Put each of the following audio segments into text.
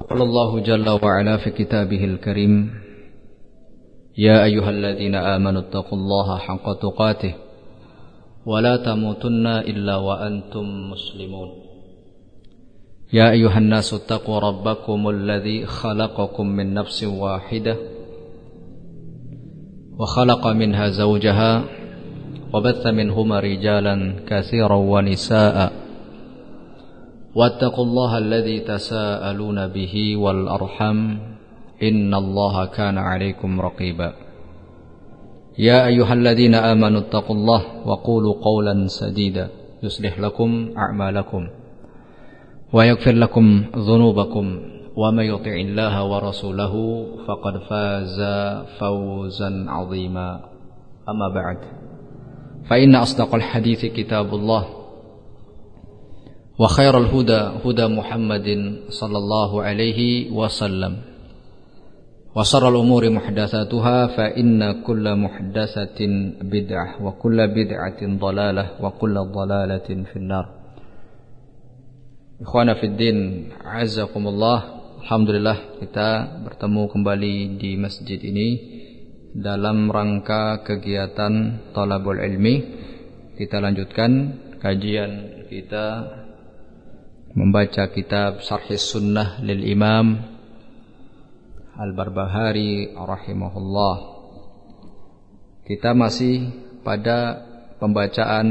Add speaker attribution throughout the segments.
Speaker 1: قال الله جل وعلا في كتابه الكريم يا أيها الذين آمنوا اتقوا الله حق تقاته ولا تموتن إلا وأنتم مسلمون يا أيها الناس اتقوا ربكم الذي خلقكم من نفس واحدة وخلق منها زوجها وبث منهما رجالا كثيرا ونساء واتقوا الله الذي تساءلون به والأرحم إن الله كان عليكم رقيبا يا أيها الذين آمنوا اتقوا الله وقولوا قولا سديدا يصلح لكم أعمالكم ويغفر لكم ذنوبكم ومن يطع الله ورسوله فقد فاز فوزا عظيما أما بعد فإن أصدق الحديث كتاب الله وخير الهدى هدى محمد صلى الله عليه وسلم وشر الأمور محدثاتها فإن كل محدثة بدعة وكل بدعة ضلالة وكل ضلالة في النار. Ikhwana fiddin, azakumullah. Alhamdulillah kita bertemu kembali di masjid ini dalam rangka kegiatan Thalabul Ilmi. Kita lanjutkan kajian kita membaca kitab Syarhis Sunnah lil Imam Al-Barbahari rahimahullah. Kita masih pada pembacaan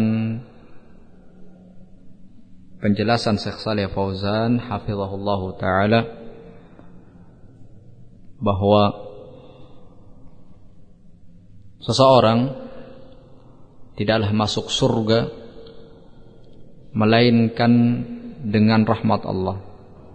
Speaker 1: penjelasan Syekh Shalih Fauzan hafizahullahu taala bahwa seseorang tidaklah masuk surga melainkan dengan rahmat Allah.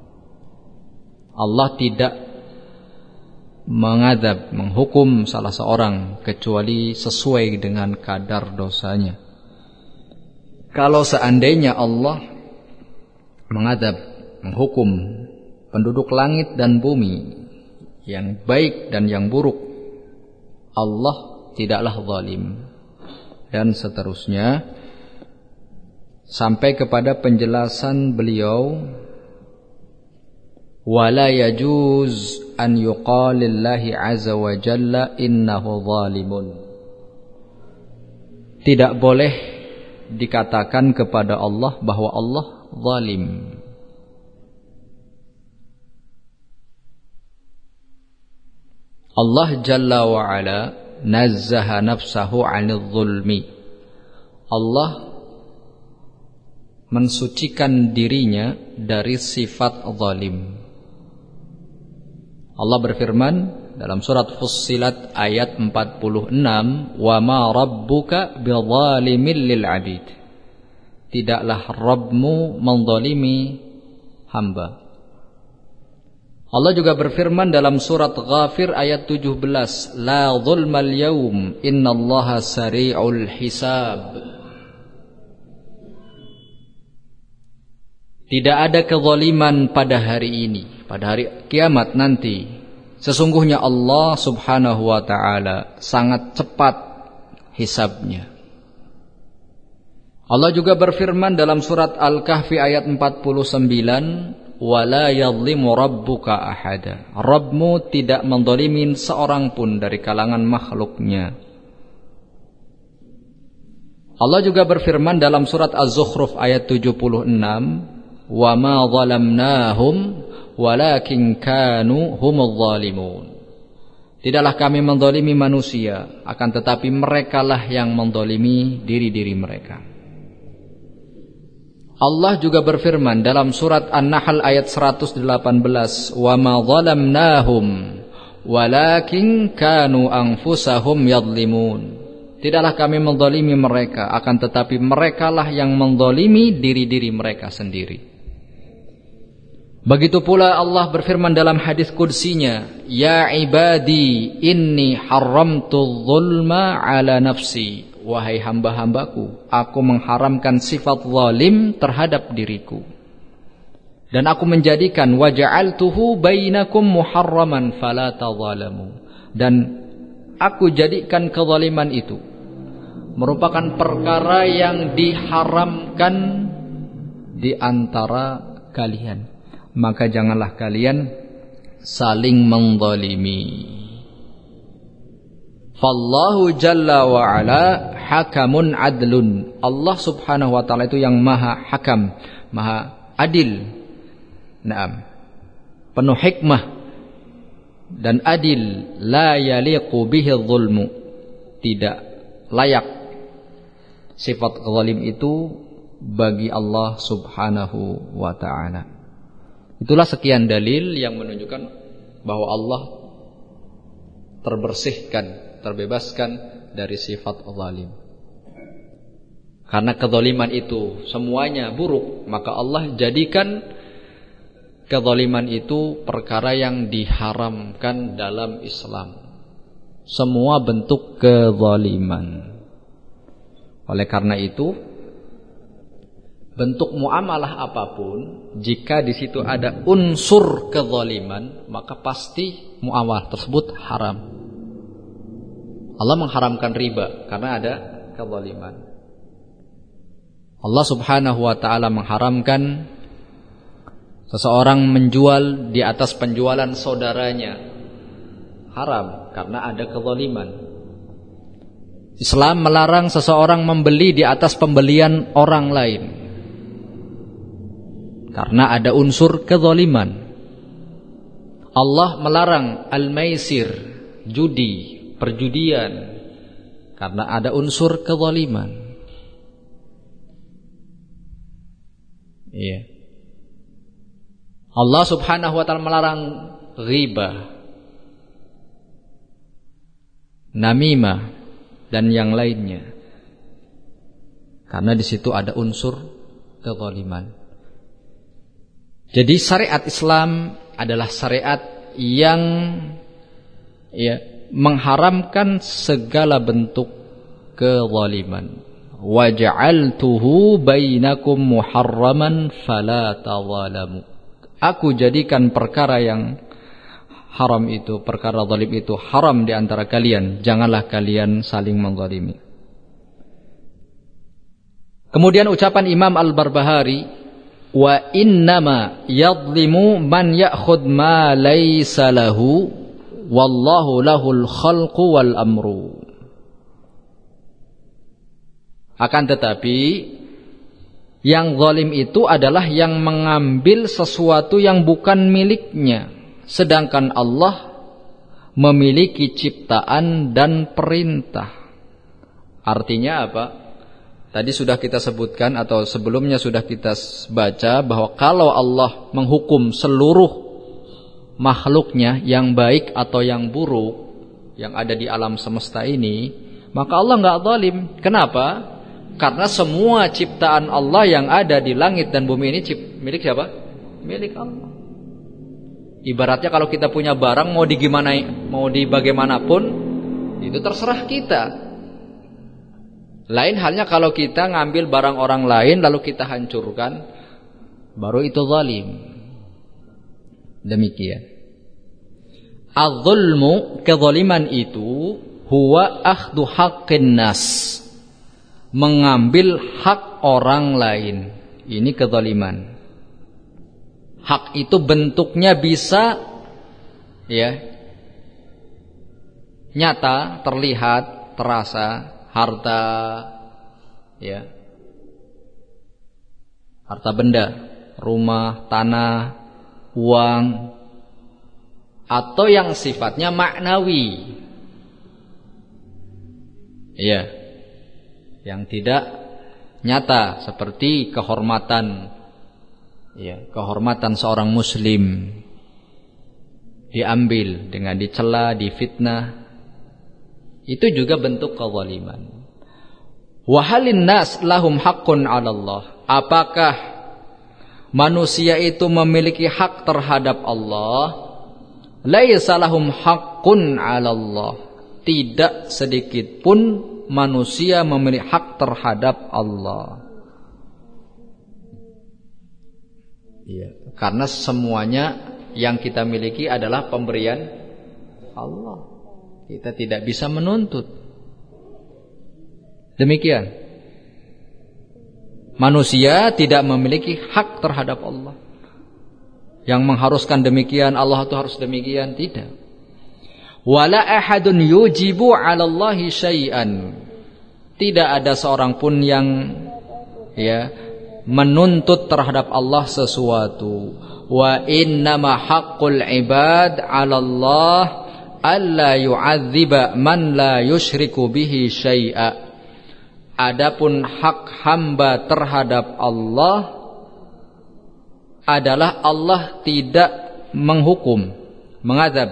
Speaker 1: Allah tidak mengadab, menghukum salah seorang kecuali sesuai dengan kadar dosanya. Kalau seandainya Allah mengadab, menghukum penduduk langit dan bumi yang baik dan yang buruk, Allah tidaklah zalim. Dan seterusnya sampai kepada penjelasan beliau, wala yajuz an yuqalillahi azza wa jalla innahu zalimun. Tidak boleh dikatakan kepada Allah bahwa Allah zalim. Allah jalla wa ala nazzaha nafsahu 'anil zulmi. Allah mensucikan dirinya dari sifat zalim. Allah berfirman dalam surat Fussilat ayat 46, "Wa ma rabbuka bidzalimin lil 'abid." Tidaklah Rabbmu menzalimi hamba. Allah juga berfirman dalam surat Ghafir ayat 17, "La zulmal yaum innallaha sari'ul hisab." Tidak ada kezaliman pada hari ini, pada hari kiamat nanti. Sesungguhnya Allah subhanahu wa ta'ala sangat cepat hisabnya. Allah juga berfirman dalam surat Al-Kahfi ayat 49, "Wala yadhlimu rabbuka ahada." Rabbmu tidak menzalimi seorang pun dari kalangan makhluknya. Allah juga berfirman dalam surat Az-Zukhruf ayat 76, "Wa ma zalamnahum walakin kanu humudz zalimun." Tidaklah kami menzalimi manusia, akan tetapi merekalah yang menzalimi diri-diri mereka. Allah juga berfirman dalam surat An-Nahl ayat 118, "Wa ma zalamnahum walakin kanu anfusahum yadhlimun." Tidaklah kami menzalimi mereka, akan tetapi merekalah yang menzalimi diri-diri mereka sendiri. Begitu pula Allah berfirman dalam hadis qudsinya, "Ya ibadi inni haramtu dzulma ala nafsi." Wahai hamba-hambaku, aku mengharamkan sifat zalim terhadap diriku. Dan aku menjadikan waja'altuhu bainakum muharraman fala tadzalamu. Dan aku jadikan kezaliman itu merupakan perkara yang diharamkan di antara kalian. Maka janganlah kalian saling menzalimi. Fallahu jalla wa ala hakamun adlun. Allah subhanahu wa ta'ala itu yang maha hakam, maha adil. Naam. Penuh hikmah dan adil. La yaliqu bihi zulmu. Tidak layak sifat zalim itu bagi Allah subhanahu wa ta'ala. Itulah sekian dalil yang menunjukkan bahwa Allah terbersihkan, terbebaskan dari sifat zalim. Karena kezaliman itu semuanya buruk, maka Allah jadikan kezaliman itu perkara yang diharamkan dalam Islam. Semua bentuk kezaliman. Oleh karena itu, bentuk muamalah apapun, jika di situ ada unsur kezaliman, maka pasti muamalah tersebut haram. Allah mengharamkan riba karena ada kezaliman. Allah subhanahu wa ta'ala mengharamkan seseorang menjual di atas penjualan saudaranya. Haram karena ada kezaliman. Islam melarang seseorang membeli di atas pembelian orang lain karena ada unsur kezaliman. Allah melarang al-maisir, judi, perjudian, karena ada unsur kezaliman. Iya. Allah subhanahu wa ta'ala melarang riba, namimah, dan yang lainnya, karena di situ ada unsur kezaliman. Jadi syariat Islam adalah syariat yang mengharamkan segala bentuk kezaliman. Wa ja'altuhu bainakum muharraman fala tadzalamu. Aku jadikan perkara yang haram itu, perkara zalim itu haram di antara kalian, janganlah kalian saling menzalimi. Kemudian ucapan Imam Al-Barbahari, wa innama yadlimu man ya'khud ma laysa lahu wallahu lahul khalqu wal amru. Akan tetapi yang zalim itu adalah yang mengambil sesuatu yang bukan miliknya, sedangkan Allah memiliki ciptaan dan perintah. Artinya apa? Tadi sudah kita sebutkan atau sebelumnya sudah kita baca bahwa kalau Allah menghukum seluruh makhluknya yang baik atau yang buruk yang ada di alam semesta ini, maka Allah enggak zalim. Kenapa? Karena semua ciptaan Allah yang ada di langit dan bumi ini milik siapa? Milik Allah. Ibaratnya kalau kita punya barang mau bagaimanapun itu terserah kita. Lain halnya kalau kita ngambil barang orang lain lalu kita hancurkan, baru itu zalim. Demikian. Az-zulmu, kezaliman itu huwa akhdhu haqqin nas, mengambil hak orang lain. Ini kezaliman. Hak itu bentuknya bisa nyata, terlihat, terasa, harta, harta benda, rumah, tanah, uang, atau yang sifatnya maknawi. Yang tidak nyata, seperti kehormatan seorang muslim diambil dengan dicela, difitnah, itu juga bentuk kezaliman. Wa halin nas lahum haqqun 'ala Allah. Apakah manusia itu memiliki hak terhadap Allah? Laisa lahum haqqun 'ala Allah. Tidak sedikit pun manusia memiliki hak terhadap Allah. Karena semuanya yang kita miliki adalah pemberian Allah. Kita tidak bisa menuntut. Demikian. Manusia tidak memiliki hak terhadap Allah. yang mengharuskan demikian, Allah itu harus demikian, tidak. Wala ahadun yujibu 'ala Allahi syai'an. Tidak ada seorang pun yang menuntut terhadap Allah sesuatu. Wa innama haqqul ibad 'ala Allah alla yu'adziba man la yusyriku bihi syai'a. Adapun hak hamba terhadap Allah adalah Allah tidak menghukum, mengazab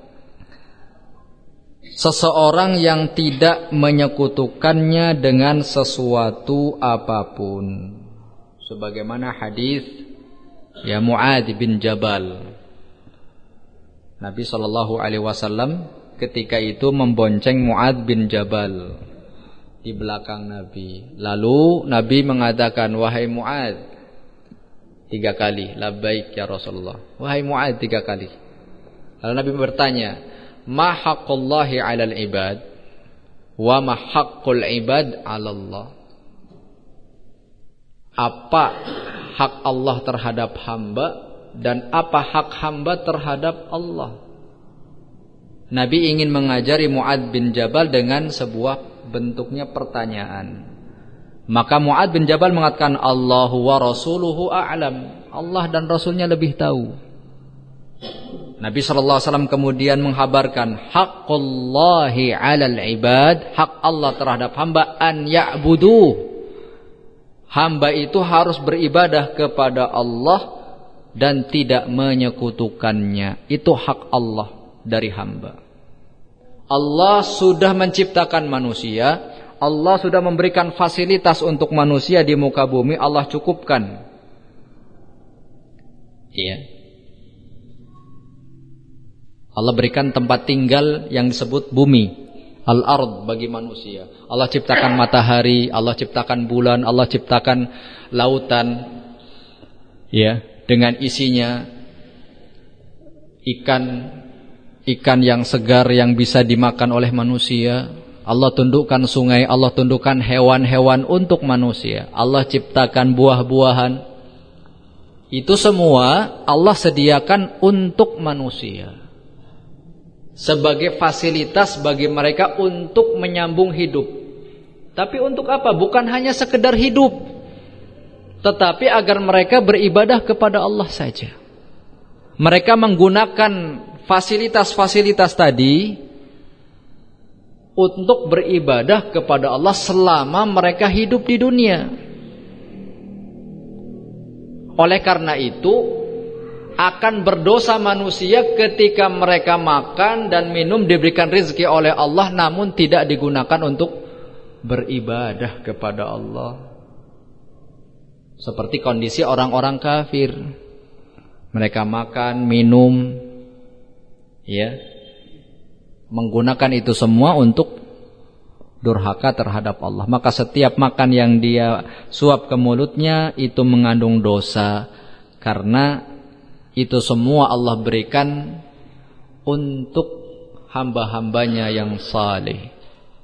Speaker 1: seseorang yang tidak menyekutukannya dengan sesuatu apapun. Sebagaimana hadis Mu'adz bin Jabal. Nabi SAW ketika itu membonceng Mu'adz bin Jabal di belakang Nabi. Lalu Nabi mengatakan, wahai Mu'adz, 3 kali, labbaik ya Rasulullah. Wahai Mu'adz, 3 kali. Lalu Nabi bertanya, ma haqqullahi 'alal ibad wa ma haqqul ibad 'ala Allah. Apa hak Allah terhadap hamba dan apa hak hamba terhadap Allah? Nabi ingin mengajari Mu'adz bin Jabal dengan sebuah bentuknya pertanyaan. Maka Mu'adz bin Jabal mengatakan, Allahu wa rasuluhu a'lam. Allah dan Rasulnya lebih tahu. Nabi SAW kemudian menghabarkan, haqqullahi 'alal ibad, hak Allah terhadap hamba, an ya'buduh. Hamba itu harus beribadah kepada Allah dan tidak menyekutukannya. Itu hak Allah dari hamba. Allah sudah menciptakan manusia, Allah sudah memberikan fasilitas untuk manusia di muka bumi, Allah cukupkan. Allah berikan tempat tinggal yang disebut bumi, al-ard, bagi manusia. Allah ciptakan matahari, Allah ciptakan bulan, Allah ciptakan lautan, dengan isinya ikan yang segar yang bisa dimakan oleh manusia. Allah tundukkan sungai, Allah tundukkan hewan-hewan untuk manusia. Allah ciptakan buah-buahan. Itu semua Allah sediakan untuk manusia, sebagai fasilitas bagi mereka untuk menyambung hidup. Tapi untuk apa? Bukan hanya sekedar hidup, tetapi agar mereka beribadah kepada Allah saja. Mereka menggunakan fasilitas-fasilitas tadi untuk beribadah kepada Allah selama mereka hidup di dunia. Oleh karena itu, akan berdosa manusia ketika mereka makan dan minum diberikan rezeki oleh Allah namun tidak digunakan untuk beribadah kepada Allah. Seperti kondisi orang-orang kafir. Mereka makan, minum, menggunakan itu semua untuk durhaka terhadap Allah. Maka setiap makan yang dia suap ke mulutnya itu mengandung dosa, karena itu semua Allah berikan untuk hamba-hambanya yang saleh.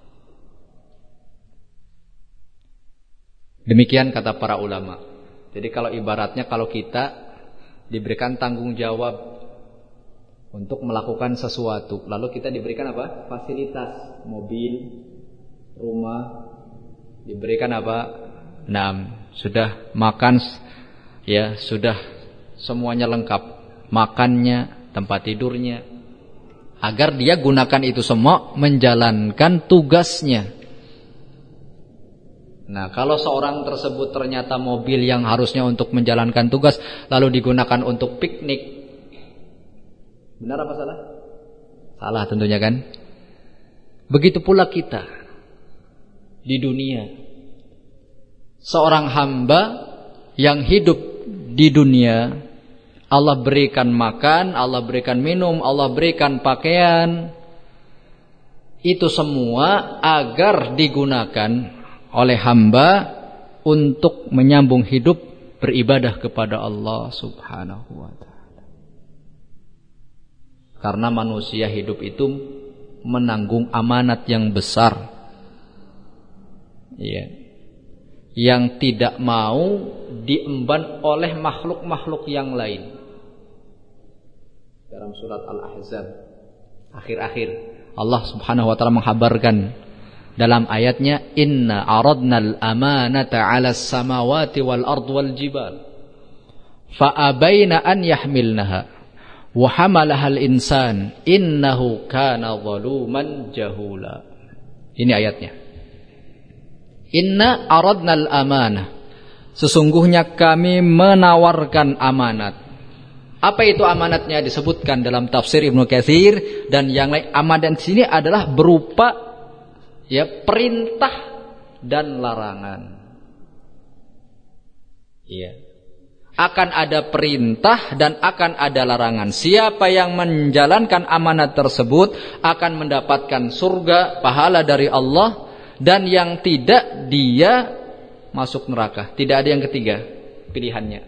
Speaker 1: Demikian kata para ulama. Jadi kalau ibaratnya, kalau kita diberikan tanggung jawab untuk melakukan sesuatu, lalu kita diberikan apa? Fasilitas, mobil, rumah, diberikan apa? Sudah makan, sudah semuanya lengkap, makannya, tempat tidurnya, agar dia gunakan itu semua menjalankan tugasnya. Nah, kalau seorang tersebut ternyata mobil yang harusnya untuk menjalankan tugas lalu digunakan untuk piknik, benar apa salah? Salah tentunya kan? Begitu pula kita di dunia. Seorang hamba yang hidup di dunia, Allah berikan makan, Allah berikan minum, Allah berikan pakaian. Itu semua agar digunakan oleh hamba untuk menyambung hidup beribadah kepada Allah Subhanahu wa ta'ala. Karena manusia hidup itu menanggung amanat yang besar, yang tidak mau diemban oleh makhluk-makhluk yang lain. dalam surat Al-Ahzab akhir-akhir Allah Subhanahu wa taala menghabarkan dalam ayatnya, inna aradnal amanata 'alas samawati wal ardi wal jibal fa abaina an yahmilnaha wa hamalahal insan innahu kana zaluman jahula. Ini ayatnya. Inna aradnal amanah, sesungguhnya kami menawarkan amanat. Apa itu amanatnya? Disebutkan dalam tafsir Ibnu Katsir dan yang lain. Amanat di sini adalah berupa perintah dan larangan. Iya. Akan ada perintah dan akan ada larangan. Siapa yang menjalankan amanat tersebut akan mendapatkan surga, pahala dari Allah, dan yang tidak, dia masuk neraka. Tidak ada yang ketiga pilihannya.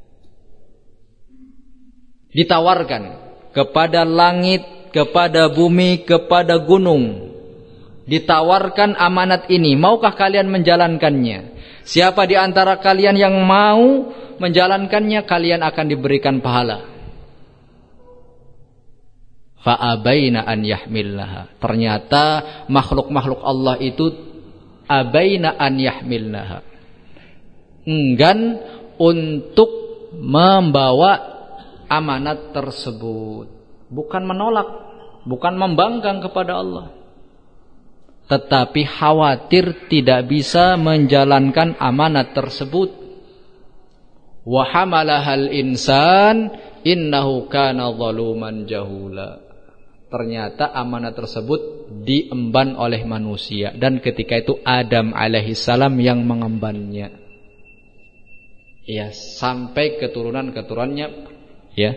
Speaker 1: Ditawarkan kepada langit, kepada bumi, kepada gunung. Ditawarkan amanat ini, maukah kalian menjalankannya? Siapa di antara kalian yang mau menjalankannya, kalian akan diberikan pahala. Fa'abaina an yahmilnaha. Ternyata makhluk-makhluk Allah itu abaina an yahmilnaha, enggan untuk membawa amanat tersebut. Bukan menolak, bukan membangkang kepada Allah, tetapi khawatir tidak bisa menjalankan amanat tersebut. Wa hamalahal insan innahu kana zaluman jahula. Ternyata amanat tersebut diemban oleh manusia, dan ketika itu Adam alaihissalam yang mengembannya. Ya, sampai keturunan-keturunannya, ya.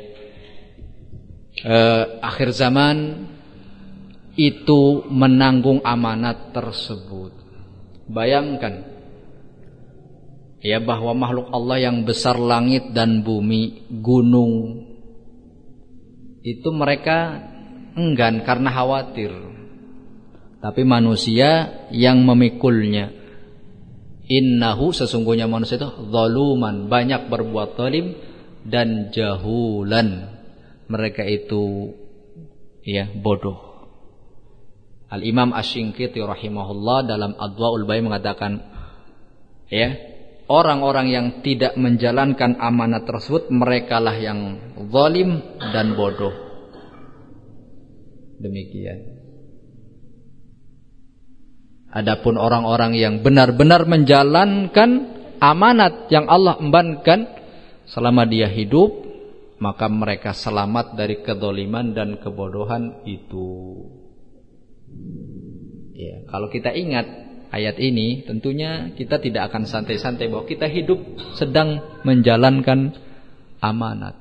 Speaker 1: Akhir zaman itu menanggung amanat tersebut. Bayangkan ya, bahwa makhluk Allah yang besar, langit dan bumi, gunung, itu mereka enggan karena khawatir. Tapi manusia yang memikulnya. Innahu, sesungguhnya manusia itu zaluman, banyak berbuat zalim, dan jahulan, mereka itu bodoh. Al-Imam Asy-Shinqiti rahimahullah dalam Adwaul Bayan mengatakan, orang-orang yang tidak menjalankan amanat tersebut, merekalah yang zalim dan bodoh. Demikian. Adapun orang-orang yang benar-benar menjalankan amanat yang Allah embankan selama dia hidup, maka mereka selamat dari kezaliman dan kebodohan itu. Ya, kalau kita ingat ayat ini, tentunya kita tidak akan santai-santai bahwa kita hidup sedang menjalankan amanat,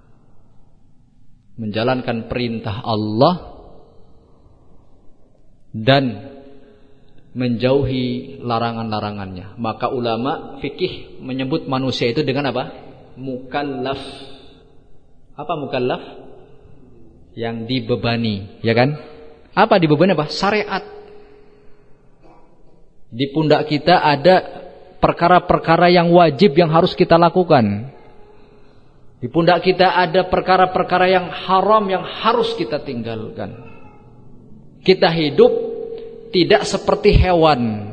Speaker 1: menjalankan perintah Allah dan menjauhi larangan-larangannya. Maka ulama fikih menyebut manusia itu dengan apa? Mukallaf. Apa mukallaf? Yang dibebani, ya kan? Apa dibebani? Apa? Syariat. Di pundak kita ada perkara-perkara yang wajib yang harus kita lakukan. Di pundak kita ada perkara-perkara yang haram yang harus kita tinggalkan. Kita hidup tidak seperti hewan.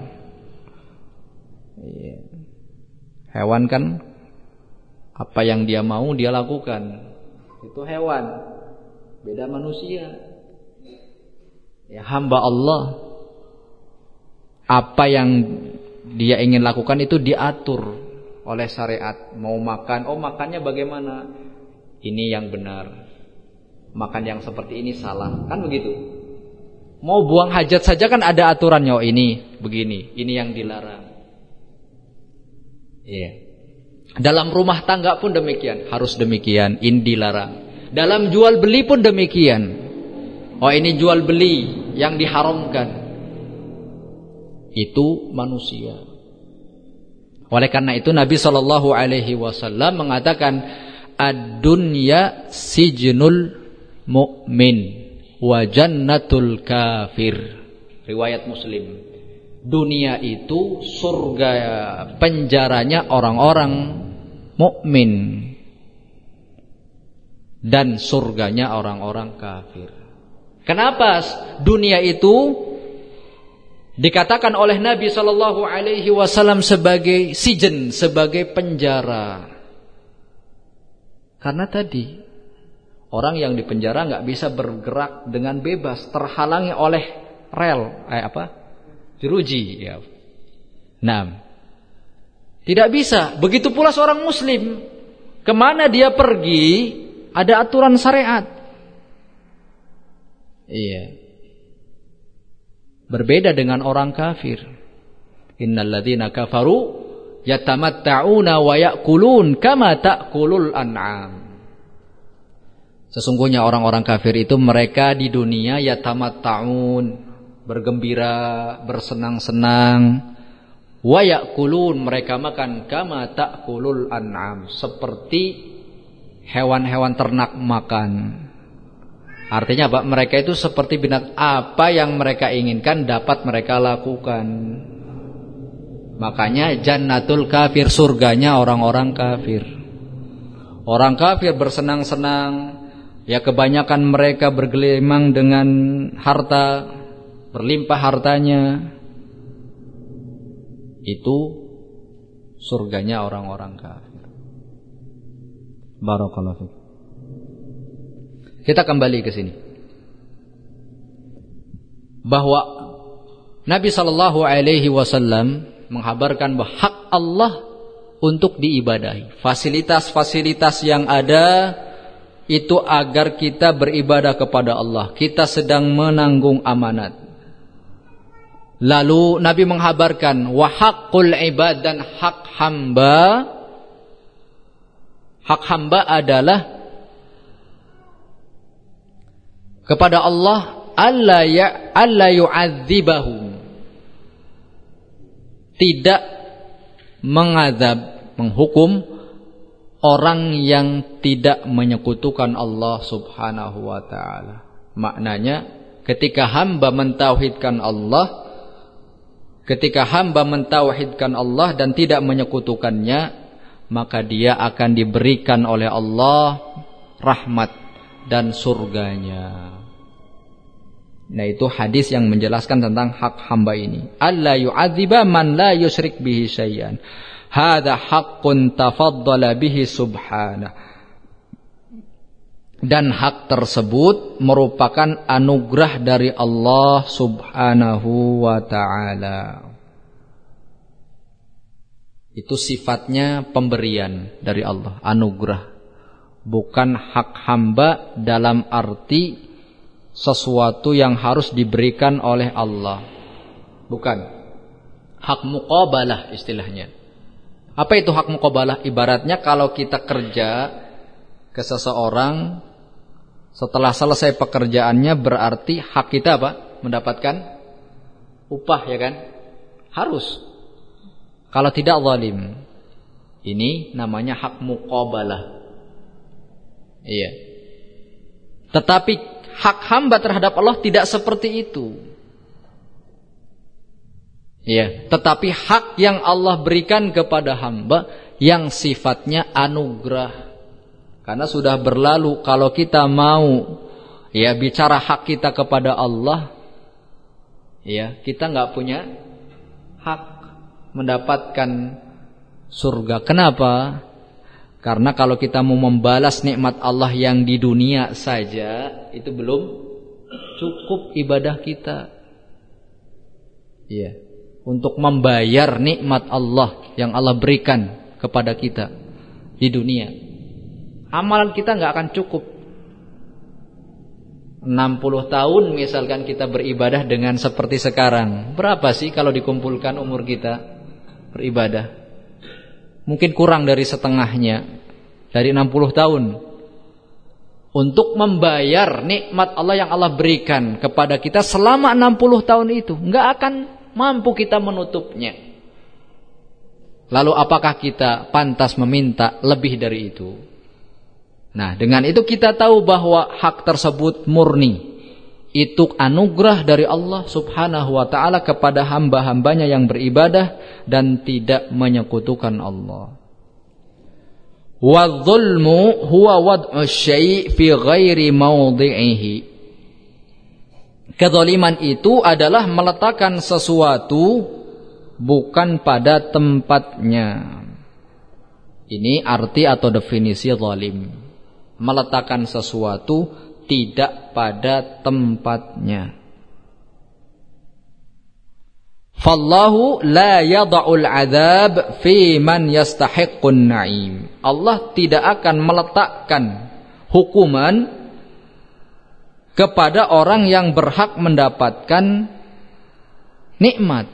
Speaker 1: Hewan kan apa yang dia mau dia lakukan. Itu hewan. Beda manusia. Ya, hamba Allah, apa yang dia ingin lakukan itu diatur oleh syariat. Mau makan, makannya bagaimana? Ini yang benar. Makan yang seperti ini salah. Kan begitu. Mau buang hajat saja kan ada aturannya. Ini begini, ini yang dilarang. Iya. Dalam rumah tangga pun demikian, harus demikian, ini dilarang. Dalam jual beli pun demikian. Ini jual beli yang diharamkan. Itu manusia. Oleh karena itu Nabi SAW mengatakan, ad-dunya sijnul mu'min wa jannatul kafir. Riwayat Muslim. Dunia itu surga, penjaranya orang-orang mukmin. dan surganya orang-orang kafir. Kenapa dunia itu dikatakan oleh Nabi sallallahu alaihi wasallam sebagai sijen, sebagai penjara? Karena tadi orang yang di penjara nggak bisa bergerak dengan bebas, terhalangi oleh rel, jeruji. Ya. Nah, tidak bisa. Begitu pula seorang Muslim, kemana dia pergi ada aturan syariat. Iya. Berbeda dengan orang kafir. Innal ladzina kafaru yatamatta'una wa ya'kulun kama ta'kulul an'am. Sesungguhnya orang-orang kafir itu mereka di dunia yatamatta'un, bergembira, bersenang-senang, wa ya'kulun, mereka makan kama ta'kulul an'am, seperti hewan-hewan ternak makan. Artinya apa? Mereka itu seperti binatang, apa yang mereka inginkan dapat mereka lakukan. Makanya jannatul kafir, surganya orang-orang kafir. Orang kafir bersenang-senang, ya kebanyakan mereka bergelimang dengan harta, berlimpah hartanya. Itu surganya orang-orang kafir. Barakallahu fiik. Kita kembali ke sini. Bahwa Nabi sallallahu alaihi wasallam menghabarkan bahwa hak Allah untuk diibadahi. Fasilitas-fasilitas yang ada itu agar kita beribadah kepada Allah. Kita sedang menanggung amanat. Lalu Nabi menghabarkan wa haqqul ibad, dan hak hamba adalah kepada Allah alla yu'adzibahum, tidak mengazab, menghukum orang yang tidak menyekutukan Allah subhanahu wa ta'ala. Maknanya ketika hamba mentauhidkan Allah, dan tidak menyekutukannya, maka dia akan diberikan oleh Allah rahmat dan surganya. Nah, itu hadis yang menjelaskan tentang hak hamba ini. Alla yu'adziba man la yusyrik bihi syai'an. Hadza haqqun tafaddala bihi subhanahu. Dan hak tersebut merupakan anugerah dari Allah subhanahu wa ta'ala. Itu sifatnya pemberian dari Allah, anugerah. Bukan hak hamba dalam arti sesuatu yang harus diberikan oleh Allah. Bukan. Hak muqabalah istilahnya. Apa itu hak muqabalah? Ibaratnya kalau kita kerja ke seseorang, setelah selesai pekerjaannya berarti hak kita apa? Mendapatkan upah, ya kan? Harus. Kalau tidak zalim. Ini namanya hak muqabalah. Iya. Tetapi hak hamba terhadap Allah tidak seperti itu. Iya, tetapi hak yang Allah berikan kepada hamba yang sifatnya anugerah. Karena sudah berlalu, kalau kita mau ya bicara hak kita kepada Allah, ya kita nggak punya hak mendapatkan surga. Kenapa? Karena kalau kita mau membalas nikmat Allah yang di dunia saja, itu belum cukup ibadah kita. Ya, untuk membayar nikmat Allah yang Allah berikan kepada kita di dunia. Amalan kita nggak akan cukup. 60 tahun misalkan kita beribadah dengan seperti sekarang. Berapa sih kalau dikumpulkan umur kita beribadah? Mungkin kurang dari setengahnya dari 60 tahun. Untuk membayar nikmat Allah yang Allah berikan kepada kita selama 60 tahun itu, nggak akan mampu kita menutupnya. Lalu apakah kita pantas meminta lebih dari itu? Nah, dengan itu kita tahu bahwa hak tersebut murni. Itu anugerah dari Allah subhanahu wa ta'ala kepada hamba-hambanya yang beribadah dan tidak menyekutukan Allah. Wadh-dhulmu huwa wad'u syai' fi ghairi mawdhi'ihi. Kezaliman itu adalah meletakkan sesuatu bukan pada tempatnya. Ini arti atau definisi zalim. Meletakkan sesuatu tidak pada tempatnya. Fallahu la yada'ul adzab fi man yastahiqqun na'im. Allah tidak akan meletakkan hukuman kepada orang yang berhak mendapatkan nikmat.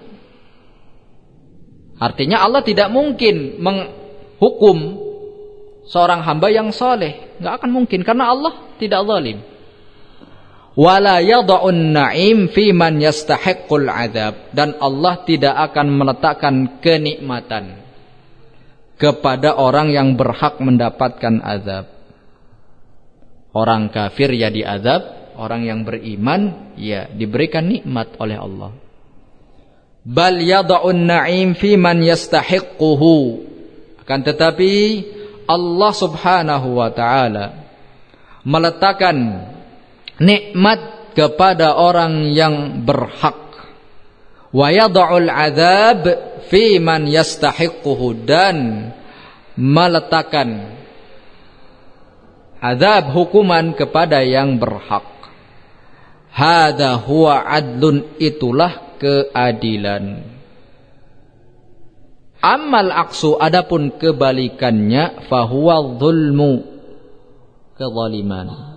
Speaker 1: Artinya Allah tidak mungkin menghukum seorang hamba yang saleh. Enggak akan mungkin karena Allah tidak zalim. Wala yada'un na'im fi man yastahiqqul adzab, dan Allah tidak akan meletakkan kenikmatan kepada orang yang berhak mendapatkan azab. Orang kafir ya diazab, orang yang beriman ya diberikan nikmat oleh Allah. Bal yada'un na'im fi man yastahiqquhu, akan tetapi Allah Subhanahu wa taala meletakkan nikmat kepada orang yang berhak. Wa yad'ul adzab fi man yastahiqquhu, dan meletakkan azab hukuman kepada yang berhak. Hadza huwa adlun, itulah keadilan. Amal aksu, adapun kebalikannya, fahuwa dzulmu, kezaliman.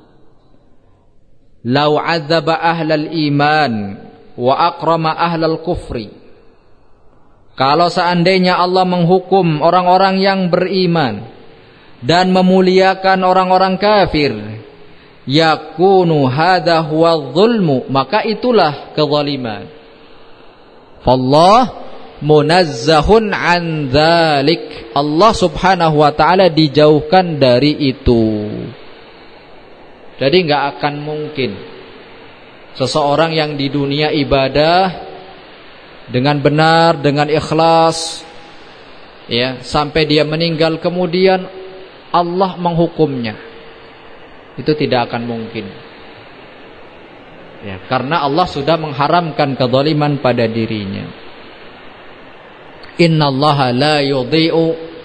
Speaker 1: Lau adzaba ahlal iman wa akrama ahlal kufri, kalau seandainya Allah menghukum orang-orang yang beriman dan memuliakan orang-orang kafir, yakunu hadza huwa dzulmu, maka itulah kezaliman. Fallah munazzahun an dzalik, Allah Subhanahu wa taala dijauhkan dari itu. Jadi enggak akan mungkin seseorang yang di dunia ibadah dengan benar, dengan ikhlas, ya, sampai dia meninggal kemudian Allah menghukumnya. Itu tidak akan mungkin. Ya, karena Allah sudah mengharamkan kezaliman pada dirinya. Innallaha la yudhi'u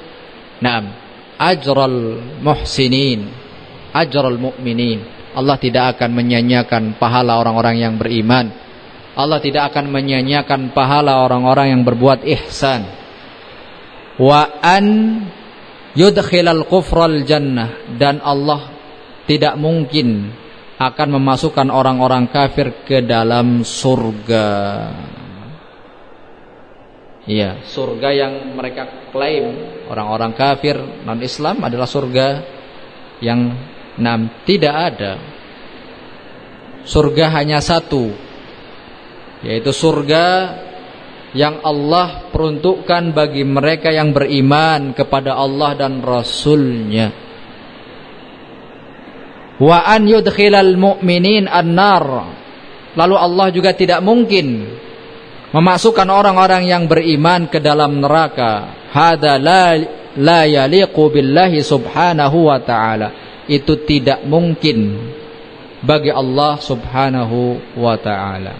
Speaker 1: ajral muhsinin, ajral mu'minin. Allah tidak akan menyanyiakan pahala orang-orang yang beriman. Allah tidak akan menyanyiakan pahala orang-orang yang berbuat ihsan. Wa an yudkhilal kufral jannah, dan Allah tidak mungkin akan memasukkan orang-orang kafir ke dalam surga. Iya, surga yang mereka klaim orang-orang kafir non-Islam adalah surga yang tidak ada. Surga hanya satu, yaitu surga yang Allah peruntukkan bagi mereka yang beriman kepada Allah dan Rasul-Nya. Wa an yudkhilal mu'minin an-nar, lalu Allah juga tidak mungkin memasukkan orang-orang yang beriman ke dalam neraka. Hadza la yaliqu billahi subhanahu wa ta'ala, itu tidak mungkin bagi Allah Subhanahu wa ta'ala.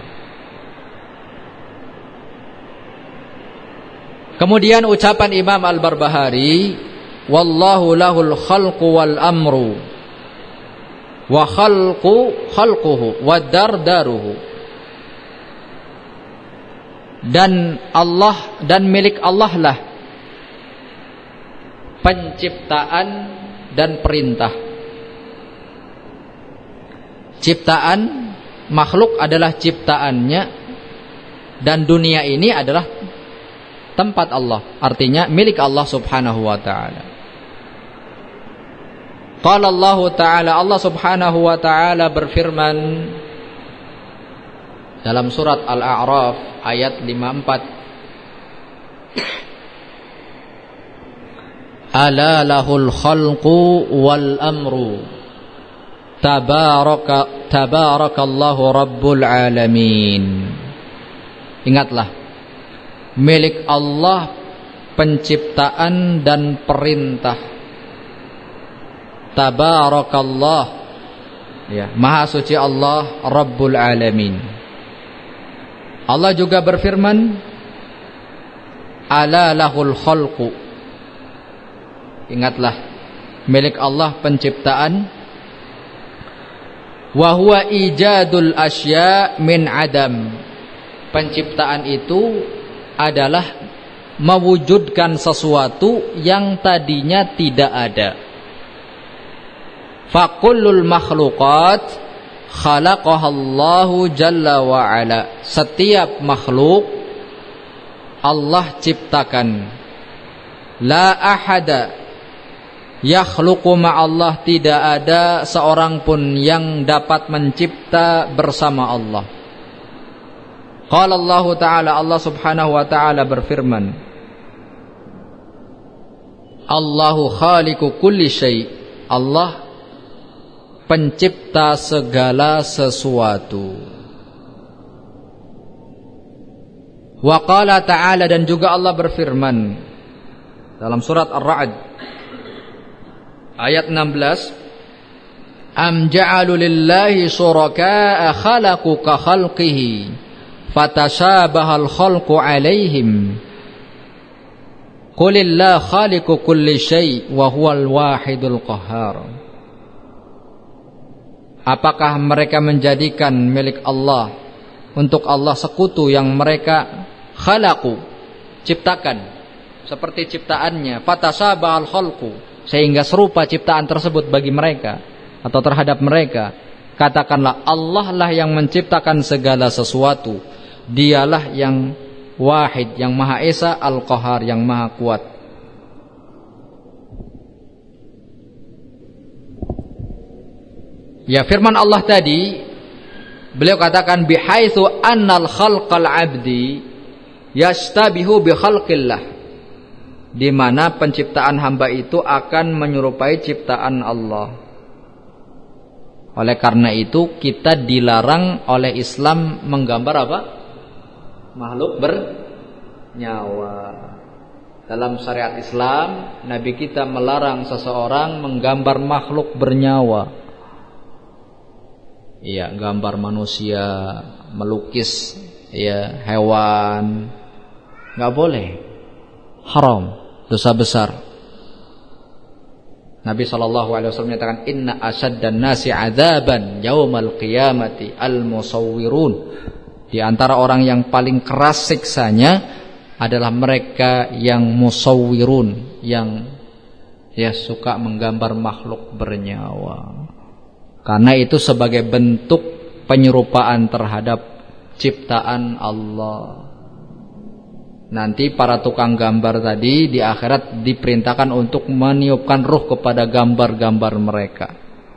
Speaker 1: Kemudian ucapan Imam Al-Barbahari, wallahu lahul khalqu wal amru wa khalquhu wa dardaruhu, dan Allah, dan milik Allah lah penciptaan dan perintah. Ciptaan makhluk adalah ciptaannya, dan dunia ini adalah tempat Allah, artinya milik Allah Subhanahu wa ta'ala. Qala Allah ta'ala, Allah Subhanahu wa ta'ala berfirman dalam surat Al-A'raf ayat 54, ala lahul khalqu wal amru tabarakallahu rabbul alamin. Ingatlah, milik Allah penciptaan dan perintah. Tabarakallah, ya, Maha suci Allah Rabbul Alamin. Allah juga berfirman, Ala lahul khalqu. Ingatlah, milik Allah penciptaan. Wa huwa ijadul asya min adam. Penciptaan itu adalah mewujudkan sesuatu yang tadinya tidak ada. Fakullul makhluqat khalaqahallahu jalla wa ala. Setiap makhluk Allah ciptakan. La ahada yakhluqu ma'allah. Tidak ada seorang pun yang dapat mencipta bersama Allah. Qala Allah Ta'ala, Allah subhanahu wa ta'ala berfirman, Allahu khaliqu kulli syai'. Allah pencipta segala sesuatu. Wa qala ta'ala, dan juga Allah berfirman dalam surat Ar-Ra'd ayat 16, Am ja'alu lillahi syuraka'a khalaqu ka khalqihi fatashabahal khalqu alaihim qulillah khaliqu kulli syai' wa huwal wahidul qahhar. Apakah mereka menjadikan milik Allah, untuk Allah sekutu yang mereka khalaqu, ciptakan seperti ciptaannya, fatashabahal khalqu, sehingga serupa ciptaan tersebut bagi mereka atau terhadap mereka. Katakanlah, Allah lah yang menciptakan segala sesuatu. Dialah yang wahid, yang maha esa, al-qahar, yang maha kuat. Ya, firman Allah tadi, beliau katakan bihaitsu annal khalqal abdi yastabihu bi khalqillah, di mana penciptaan hamba itu akan menyerupai ciptaan Allah. Oleh karena itu kita dilarang oleh Islam menggambar apa? Makhluk bernyawa. Dalam syariat Islam, Nabi kita melarang seseorang menggambar makhluk bernyawa. Iya, gambar manusia, melukis ya hewan, nggak boleh, haram, dosa besar. Nabi SAW menyatakan, Inna asyaddan nasi adzaban yaumal qiyamati al-musawwirun. Di antara orang yang paling keras siksanya adalah mereka yang musawwirun, yang ya suka menggambar makhluk bernyawa. Karena itu sebagai bentuk penyerupaan terhadap ciptaan Allah. Nanti para tukang gambar tadi di akhirat diperintahkan untuk meniupkan ruh kepada gambar-gambar mereka.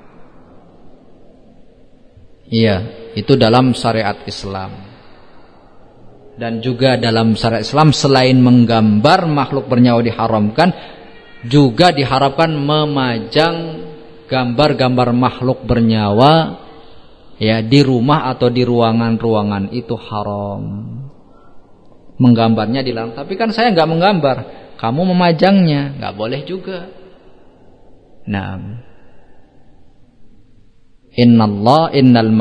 Speaker 1: Iya, itu dalam syariat Islam. Dan juga dalam syariat Islam, selain menggambar makhluk bernyawa diharamkan, juga diharapkan memajang gambar-gambar makhluk bernyawa ya di rumah atau di ruangan-ruangan, itu haram. Menggambarnya dilarang. Tapi kan saya nggak menggambar, kamu memajangnya, nggak boleh juga. Nah, innal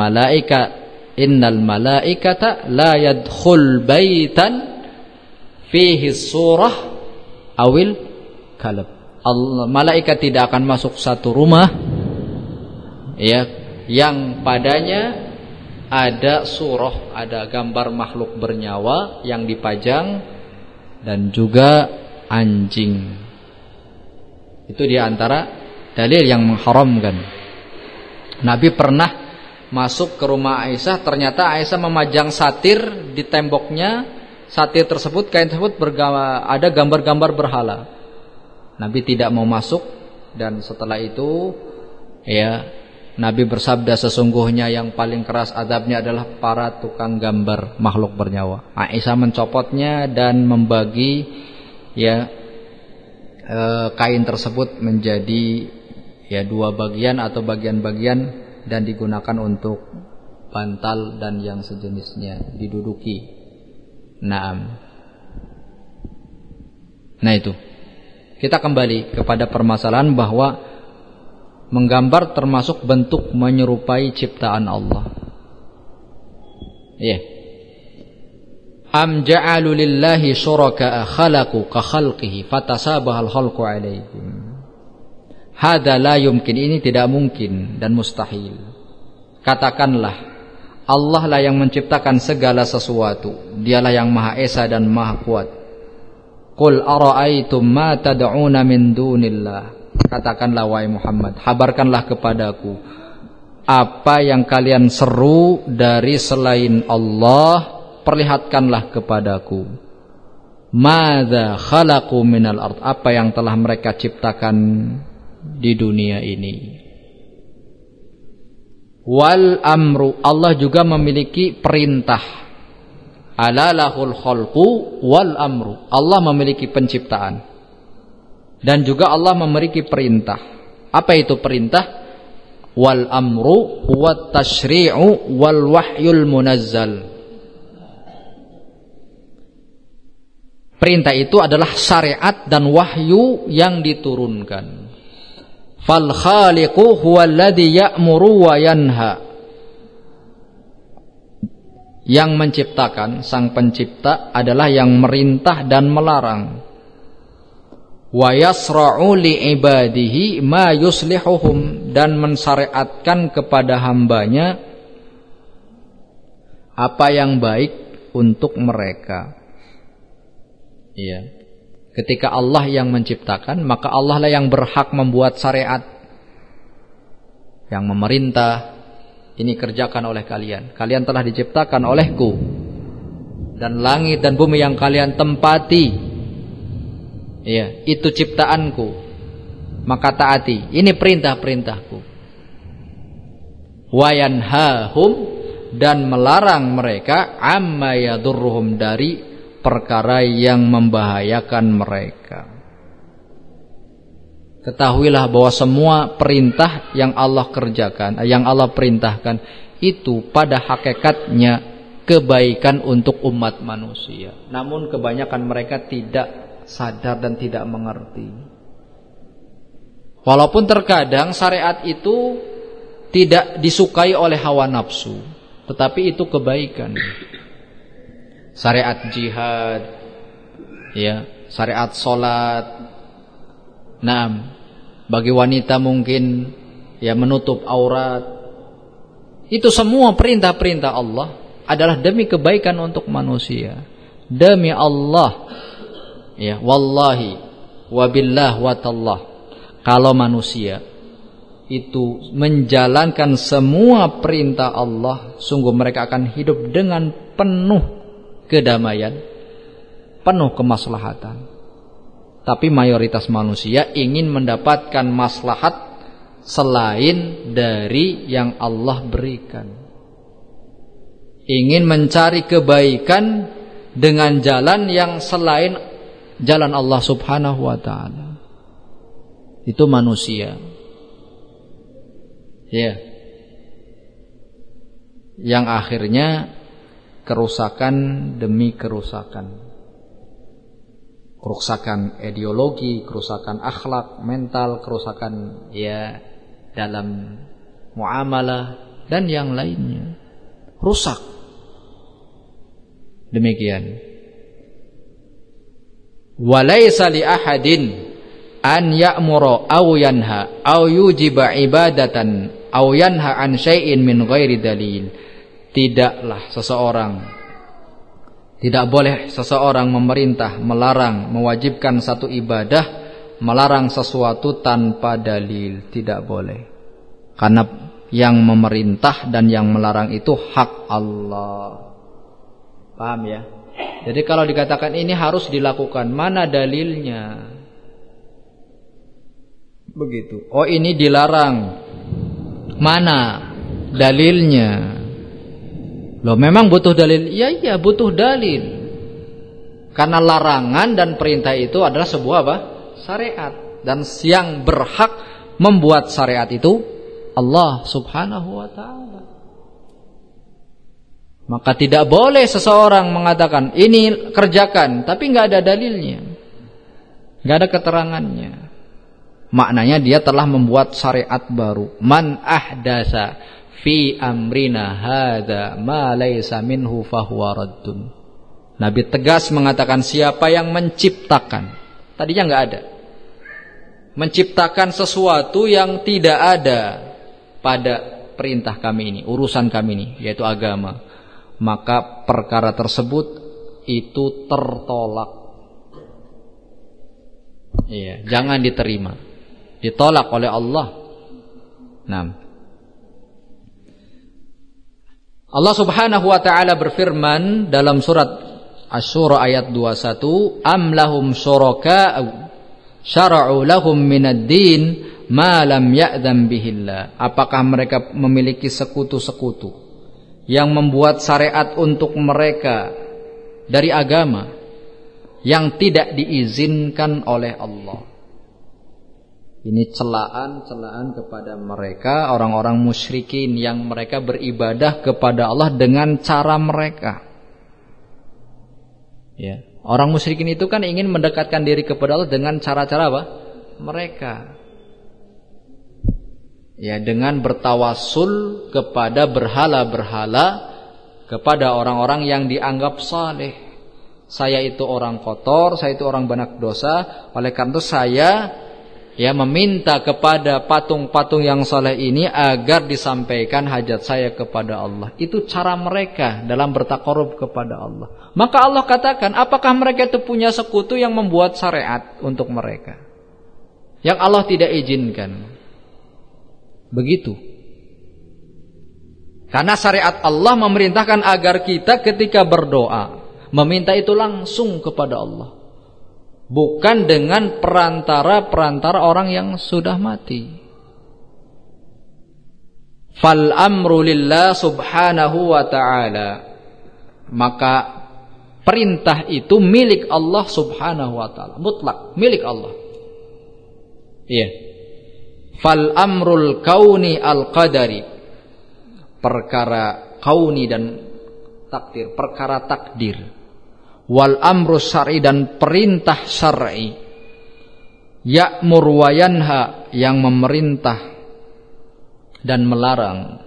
Speaker 1: malaikata la yadkhul baitan fihi surah awil kalb. Malaikat tidak akan masuk satu rumah ya yang padanya ada surah, ada gambar makhluk bernyawa yang dipajang, dan juga anjing. Itu diantara dalil yang mengharamkan. Nabi pernah masuk ke rumah Aisyah, ternyata Aisyah memajang satir di temboknya. Satir tersebut, kain tersebut ada gambar-gambar berhala. Nabi tidak mau masuk, dan setelah itu ya Nabi bersabda, sesungguhnya yang paling keras azabnya adalah para tukang gambar makhluk bernyawa. Aisyah mencopotnya dan membagi ya kain tersebut menjadi ya dua bagian atau bagian-bagian, dan digunakan untuk bantal dan yang sejenisnya, diduduki. Nah itu. Kita kembali kepada permasalahan bahwa Menggambar termasuk bentuk menyerupai ciptaan Allah. Ya. Am ja'alu lillahi syuraka'a khalaqu ka khalqihi fatasabahal khalqu alaihim. Hada la yumkin, ini tidak mungkin dan mustahil. Katakanlah, Allah lah yang menciptakan segala sesuatu. Dialah yang Maha Esa dan Maha Kuat. Qul ara'aitum ma tad'una min dunillah. Katakanlah wahai Muhammad, habarkanlah kepadaku apa yang kalian seru dari selain Allah, perlihatkanlah kepadaku. Madza khalaqu minal ard, apa yang telah mereka ciptakan di dunia ini. Wal amru, Allah juga memiliki perintah. Ala lahul khalqu wal amru, Allah memiliki penciptaan dan juga Allah memiliki perintah. Apa itu perintah? Wal amru huwa tashri'u wal wahyul munazzal. Perintah itu adalah syariat dan wahyu yang diturunkan. Fal khaliqu huwa alladhi ya'muru wa yanha. Yang menciptakan, sang pencipta adalah yang merintah dan melarang. Wa yasra'u li ibadihi ma yuslihuhum, dan mensyariatkan kepada hambanya apa yang baik untuk mereka. Iya. Ketika Allah yang menciptakan, maka Allah lah yang berhak membuat syariat, yang memerintah, ini kerjakan oleh kalian. Kalian telah diciptakan olehku, dan langit dan bumi yang kalian tempati, ya, itu ciptaanku, maka taati. Ini perintah-perintahku. Wa yanhahum, dan melarang mereka amma yadurruhum, dari perkara yang membahayakan mereka. Ketahuilah bahwa semua perintah yang Allah kerjakan, yang Allah perintahkan, itu pada hakikatnya kebaikan untuk umat manusia. Namun kebanyakan mereka tidak sadar dan tidak mengerti. Walaupun terkadang syariat itu tidak disukai oleh hawa nafsu, tetapi itu kebaikan. Syariat jihad, ya, syariat salat. Nah, bagi wanita mungkin ya menutup aurat. Itu semua perintah-perintah Allah adalah demi kebaikan untuk manusia. Demi Allah. Ya, wallahi wabillah watallah, kalau manusia itu menjalankan semua perintah Allah, sungguh mereka akan hidup dengan penuh kedamaian, penuh kemaslahatan. Tapi mayoritas manusia ingin mendapatkan maslahat selain dari yang Allah berikan. Ingin mencari kebaikan dengan jalan yang selain jalan Allah subhanahu wa ta'ala. Itu manusia, ya, yang akhirnya kerusakan demi kerusakan. Kerusakan ideologi, kerusakan akhlak, mental, kerusakan ya dalam muamalah dan yang lainnya. Rusak. Demikian. Walaysa li ahadin an ya'mura aw yanha aw yujiba ibadatan aw yanha an syai'in min ghairi dalil. Tidaklah seseorang, tidak boleh seseorang memerintah, melarang, mewajibkan satu ibadah, melarang sesuatu tanpa dalil. Tidak boleh. Karena yang memerintah dan yang melarang itu hak Allah. Paham ya? Jadi kalau dikatakan ini harus dilakukan, mana dalilnya? Begitu. Oh, ini dilarang, mana dalilnya? Loh, memang butuh dalil? Iya, butuh dalil. Karena larangan dan perintah itu adalah sebuah apa? Syariat. Dan yang berhak membuat syariat itu Allah subhanahu wa ta'ala. Maka tidak boleh seseorang mengatakan ini kerjakan, tapi nggak ada dalilnya, nggak ada keterangannya. Maknanya dia telah membuat syariat baru. Man ahdasa fi amrina hadza ma laysa minhu fahuwa raddun. Nabi tegas mengatakan siapa yang menciptakan, tadinya enggak ada, menciptakan sesuatu yang tidak ada pada perintah kami ini, urusan kami ini, yaitu agama, maka perkara tersebut itu tertolak. Iya, jangan diterima, ditolak oleh Allah. Nah, Allah Subhanahu wa taala berfirman dalam surat Asy-Syura ayat 21, am lahum syuraka'u syara'u lahum minad din ma lam ya'dzan bihillah. Apakah mereka memiliki sekutu-sekutu yang membuat syariat untuk mereka dari agama yang tidak diizinkan oleh Allah? Ini celaan kepada mereka, orang-orang musyrikin yang mereka beribadah kepada Allah dengan cara mereka. Ya, orang musyrikin itu kan ingin mendekatkan diri kepada Allah dengan cara-cara apa? Mereka. Ya, dengan bertawassul kepada berhala-berhala, kepada orang-orang yang dianggap saleh. Saya itu orang kotor, saya itu orang banyak dosa, oleh karena itu saya meminta kepada patung-patung yang saleh ini agar disampaikan hajat saya kepada Allah. Itu cara mereka dalam bertaqarrub kepada Allah. Maka Allah katakan, apakah mereka itu punya sekutu yang membuat syariat untuk mereka yang Allah tidak izinkan? Begitu. Karena syariat Allah memerintahkan agar kita ketika berdoa meminta itu langsung kepada Allah, bukan dengan perantara orang yang sudah mati. Fal amru lillah subhanahu wa ta'ala. Maka perintah itu milik Allah subhanahu wa ta'ala, mutlak, milik Allah. Iya. Fal amrul kauni al-qadari. Perkara kauni dan takdir, perkara takdir. Wal amru syar'i dan perintah syar'i. Ya'mur wa yanha, yang memerintah dan melarang,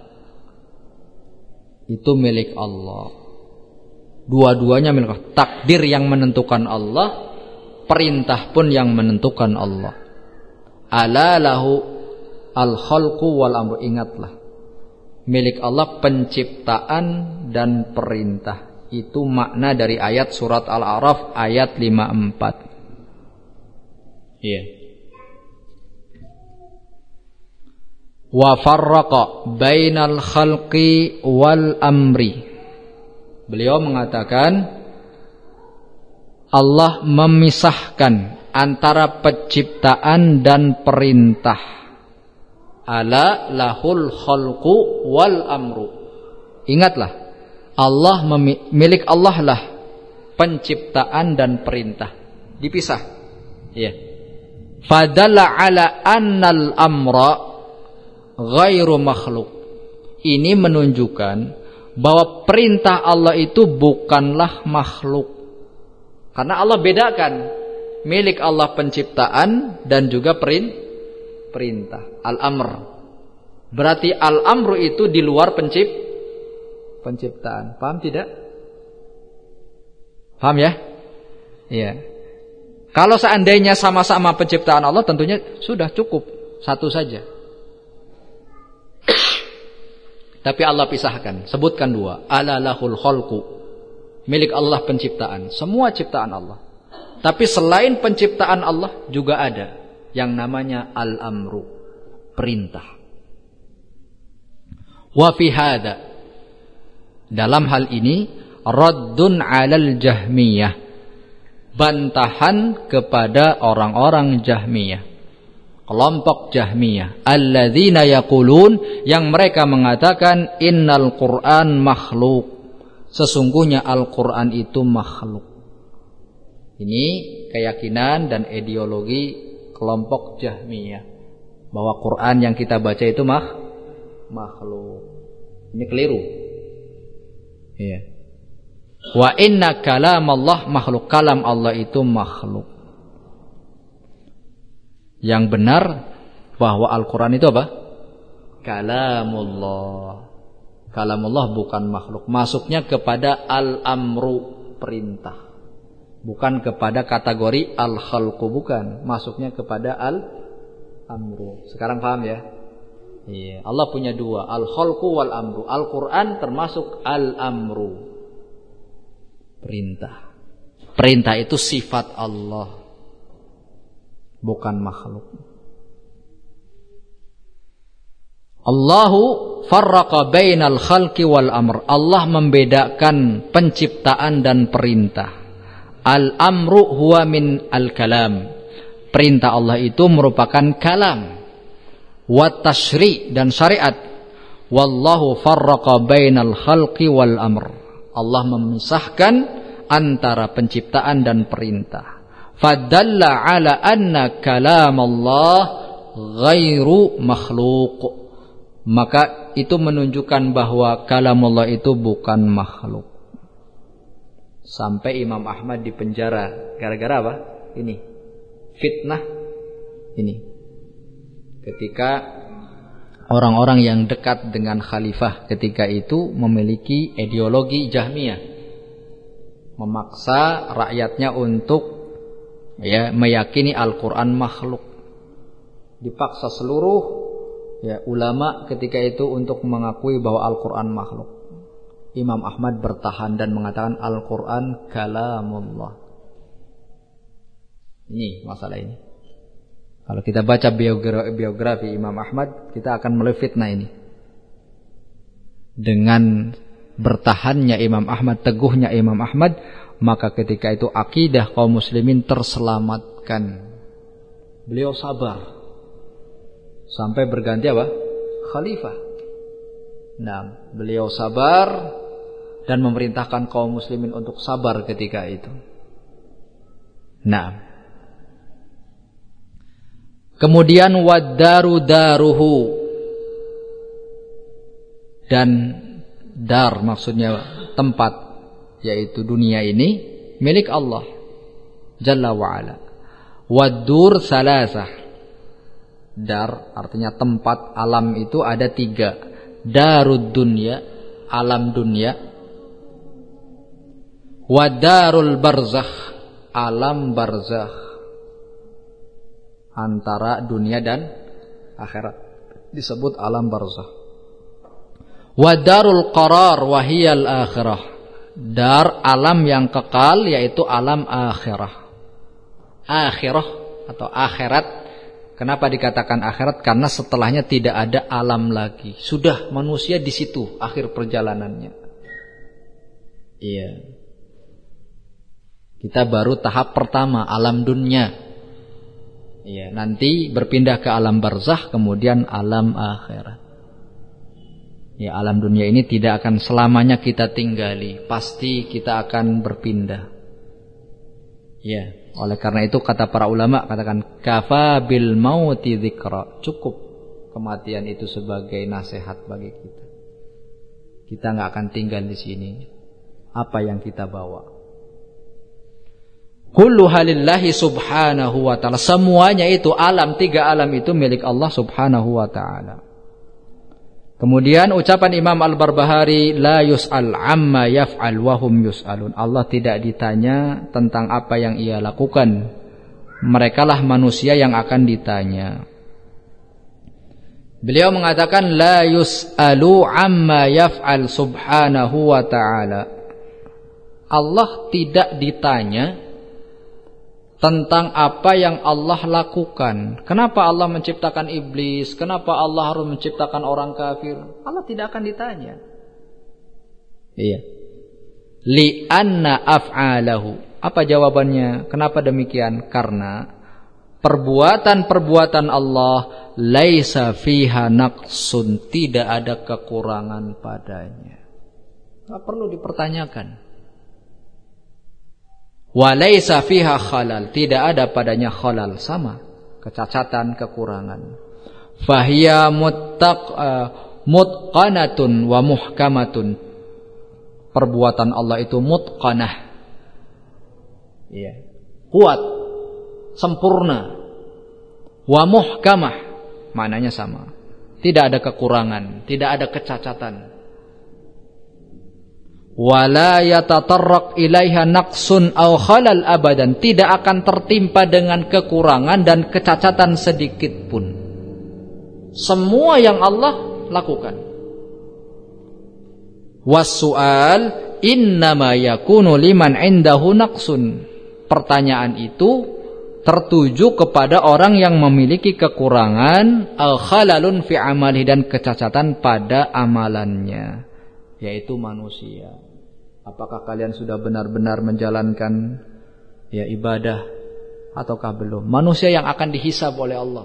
Speaker 1: itu milik Allah. Dua-duanya milik Allah. Takdir yang menentukan Allah, perintah pun yang menentukan Allah. Ala lahu al-khalqu wal amru. Ingatlah, milik Allah penciptaan dan perintah. Itu makna dari ayat surat Al-A'raf ayat 54. Iya. Wa farraqa bainal khalqi wal amri. Beliau mengatakan Allah memisahkan antara penciptaan dan perintah. Ala lahul khalqu wal amru. Ingatlah, Allah milik Allah lah penciptaan dan perintah, dipisah. Ya. Fadalla ala annal amra ghairu makhluk. Ini menunjukkan bahwa perintah Allah itu bukanlah makhluk. Karena Allah bedakan milik Allah penciptaan dan juga perintah. Al-amr. Berarti al-amru itu di luar penciptaan. Paham tidak? Paham ya? Iya. Kalau seandainya sama-sama penciptaan Allah, tentunya sudah cukup satu saja. Tapi Allah pisahkan, sebutkan dua. Ala lahul khalqu, milik Allah penciptaan, semua ciptaan Allah. Tapi selain penciptaan Allah juga ada yang namanya al-amru, perintah. Wa fi hadza, dalam hal ini raddun 'alal Jahmiyah, bantahan kepada orang-orang Jahmiyah. Kelompok Jahmiyah, alladzina yaqulun, yang mereka mengatakan innal Qur'an makhluk, sesungguhnya Al-Qur'an itu makhluk. Ini keyakinan dan ideologi kelompok Jahmiyah, bahwa Qur'an yang kita baca itu makhluk. Ini keliru. Iya. Wa inna kalam Allah makhluk, kalam Allah itu makhluk. Yang benar bahwa Al-Quran itu apa? Kalamullah. Kalamullah bukan makhluk. Masuknya kepada al-amru, perintah. Bukan kepada kategori al-khalqu, bukan. Masuknya kepada al-amru. Sekarang paham ya? Iya. Allah punya dua, al-khalqu wal-amru. Al-Quran termasuk al-amru, perintah. Perintah itu sifat Allah, bukan makhluk. Allahu farraqa bainal khalqi wal amr. Allah membedakan penciptaan dan perintah. Al-amru huwa min al-kalam. Perintah Allah itu merupakan kalam. Wa tashri' dan syariat. Wallahu farraqa bainal khalqi wal amr. Allah memisahkan antara penciptaan dan perintah. Fadalla ala anna kalam Allah ghairu makhluk. Maka itu menunjukkan bahwa kalamullah itu bukan makhluk. Sampai Imam Ahmad dipenjara gara-gara apa? Ini fitnah ini. Ketika orang-orang yang dekat dengan khalifah ketika itu memiliki ideologi Jahmiyah, memaksa rakyatnya untuk meyakini Al-Quran makhluk. Dipaksa seluruh ulama ketika itu untuk mengakui bahwa Al-Quran makhluk. Imam Ahmad bertahan dan mengatakan Al-Quran kalamullah. Ini masalah ini. Kalau kita baca biografi Imam Ahmad, kita akan melihat fitnah ini. Dengan bertahannya Imam Ahmad, teguhnya Imam Ahmad, maka ketika itu akidah kaum muslimin terselamatkan. Beliau sabar sampai berganti apa? Khalifah. Nah, beliau sabar dan memerintahkan kaum muslimin untuk sabar ketika itu. Nah, kemudian wadaru daruhu, dan dar maksudnya tempat, yaitu dunia ini milik Allah Jalla wa'ala. Wadur salasah, dar artinya tempat, alam itu ada 3. Darud dunya, alam dunia. Wadarul barzakh, alam barzakh, antara dunia dan akhirat, disebut alam barzakh. Wadarul qarar wahiyal akhirah, dar alam yang kekal yaitu alam akhirah. Akhirah atau akhirat, kenapa dikatakan akhirat? Karena setelahnya tidak ada alam lagi. Sudah manusia di situ akhir perjalanannya. Iya. Kita baru tahap pertama, alam dunia. Iya, nanti berpindah ke alam barzakh, kemudian alam akhirat. Ya, alam dunia ini tidak akan selamanya kita tinggali, pasti kita akan berpindah. Ya, oleh karena itu kata para ulama, katakan kafa bil mauti dzikra, cukup kematian itu sebagai nasihat bagi kita. Kita nggak akan tinggal di sini. Apa yang kita bawa? Kullu halillahi subhanahu wa ta'ala. Semuanya itu alam, 3 alam itu milik Allah subhanahu wa ta'ala. Kemudian ucapan Imam Al-Barbahari, la yus'al amma yaf'al wa hum yus'alun. Allah tidak ditanya tentang apa yang ia lakukan. Merekalah manusia yang akan ditanya. Beliau mengatakan la yus'alu amma yaf'al subhanahu wa ta'ala. Allah tidak ditanya tentang apa yang Allah lakukan. Kenapa Allah menciptakan iblis? Kenapa Allah harus menciptakan orang kafir? Allah tidak akan ditanya. Iya. Li'anna af'alahu. Apa jawabannya? Kenapa demikian? Karena perbuatan-perbuatan Allah laisa fiha naqsun, tidak ada kekurangan padanya. Tidak perlu dipertanyakan. Walaysa fiha khalal, tidak ada padanya khalal, sama, kecacatan, kekurangan. Fahiya mutqanatun wa muhkamatun. Perbuatan Allah itu mutqanah, kuat, sempurna. Wa muhkamah, maknanya sama. Tidak ada kekurangan, tidak ada kecacatan. Wala yatatarraq ilaiha naqsun aw khalal abadan, tidak akan tertimpa dengan kekurangan dan kecacatan sedikit pun. Semua yang Allah lakukan. Was-su'al innama yakunu liman indahu naqsun. Pertanyaan itu tertuju kepada orang yang memiliki kekurangan aw khalalun fi amalihi, dan kecacatan pada amalannya, yaitu manusia. Apakah kalian sudah benar-benar menjalankan ibadah ataukah belum? Manusia yang akan dihisab oleh Allah.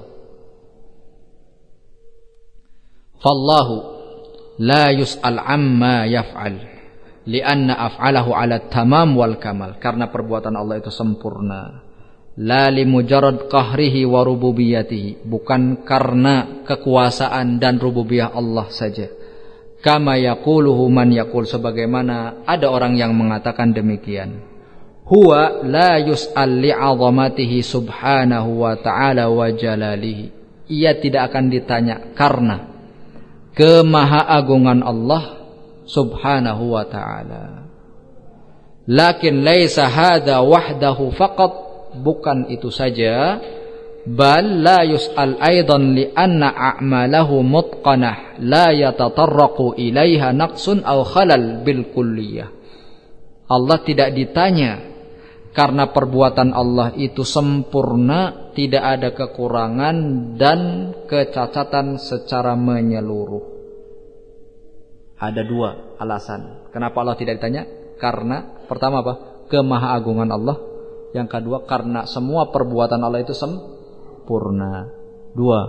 Speaker 1: Fallahu la yus'al amma yaf'al li'anna af'alahu 'ala tamam wal kamal, karena perbuatan Allah itu sempurna. La li mujarrad qahrihi wa rububiyyatihi, bukan karena kekuasaan dan rububiyah Allah saja. Kama yaquluhu man yaqul, sebagaimana ada orang yang mengatakan demikian. Huwa la yus'al li'azamatihi subhanahu wa ta'ala wa jalalihi. Ia tidak akan ditanya karena kemahaagungan Allah subhanahu wa ta'ala. Lakin laisa hadha wahdahu faqat, bukan itu saja, bal la yus'al aidan li anna a'malahu mutqanah la yatatarraqu ilaiha naqsun aw khalal bil kulliyah. Allah tidak ditanya karena perbuatan Allah itu sempurna, tidak ada kekurangan dan kecacatan secara menyeluruh. Ada dua alasan kenapa Allah tidak ditanya. Karena pertama apa? Kemahaagungan Allah. Yang kedua karena semua perbuatan Allah itu sempurna. Dua.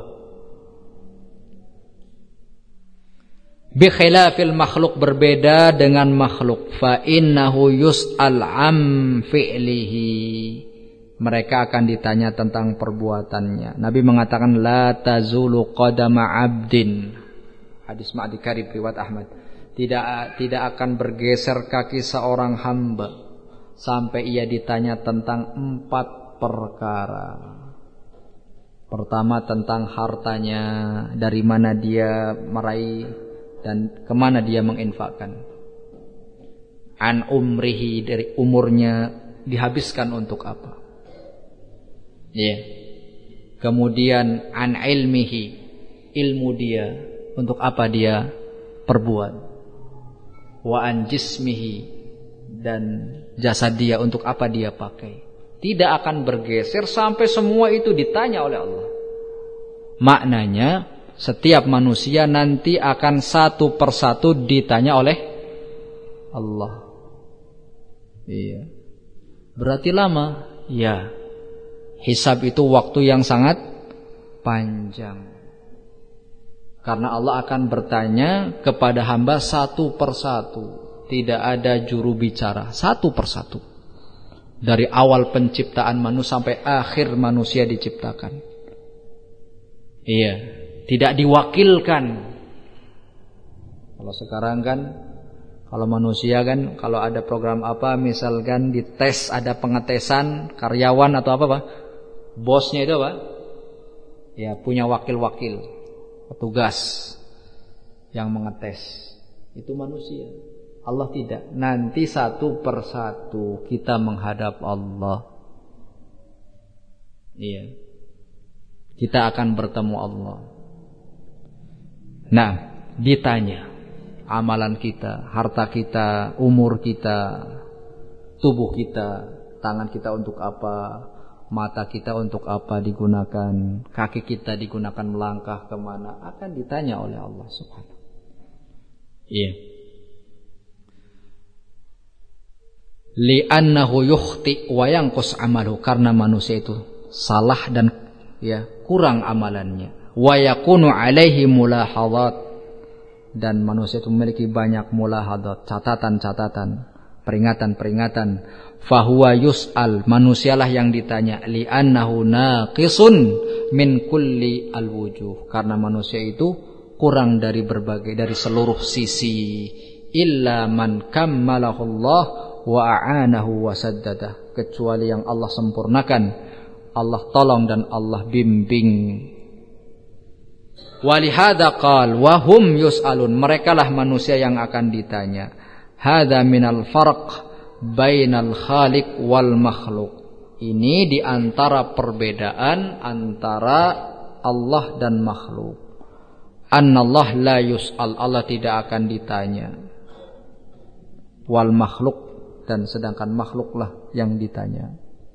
Speaker 1: Bi khilafil makhluk, berbeda dengan makhluk. Fa innahu yus'al am fi'lihi. Mereka akan ditanya tentang perbuatannya. Nabi mengatakan la tazulu qadama 'abdin. Hadis Ma'di Karib riwayat Ahmad. Tidak akan bergeser kaki seorang hamba sampai ia ditanya tentang 4 perkara. Pertama tentang hartanya, dari mana dia meraih dan kemana dia menginfakkan. An umrihi, dari umurnya dihabiskan untuk apa. Kemudian an ilmihi, ilmu dia untuk apa dia perbuat. Wa an jismihi, dan jasad dia untuk apa dia pakai. Tidak akan bergeser sampai semua itu ditanya oleh Allah. Maknanya setiap manusia nanti akan satu persatu ditanya oleh Allah. Iya. Berarti lama? Ya. Hisab itu waktu yang sangat panjang. Karena Allah akan bertanya kepada hamba satu persatu. Tidak ada juru bicara, satu persatu. Dari awal penciptaan manusia sampai akhir manusia diciptakan. Iya, tidak diwakilkan. Kalau sekarang kan, kalau manusia kan, kalau ada program apa, misalkan dites, ada pengetesan karyawan atau apa, Pak? Bosnya itu apa? Ya, punya wakil-wakil, petugas yang mengetes. Itu manusia. Allah tidak. Nanti satu persatu kita menghadap Allah. Iya. Kita akan bertemu Allah. Nah, ditanya amalan kita, harta kita, umur kita, tubuh kita, tangan kita untuk apa, mata kita untuk apa digunakan, kaki kita digunakan melangkah kemana, akan ditanya oleh Allah Subhanahu. Iya. Li'annahu yukhti wa yanqus amalu, karena manusia itu salah dan kurang amalannya. Wa yakunu alaihi mulahadhat, dan manusia itu memiliki banyak mulahadhat, catatan-catatan, peringatan-peringatan. Fahuwa yus'al, manusialah yang ditanya. Li'annahu naqisun min kulli alwujuh, karena manusia itu kurang dari seluruh sisi. Illa man kammalahullah wa a'anahu wa saddadah, kecuali yang Allah sempurnakan, Allah tolong dan Allah bimbing. Walihada qal wa hum yus'alun, merekalah manusia yang akan ditanya. Hadza minal farq bainal khaliq wal makhluk. Ini di antara perbedaan antara Allah dan makhluk. Annallah la yus'al, Allah tidak akan ditanya. Wal makhluk, dan sedangkan makhluklah yang ditanya.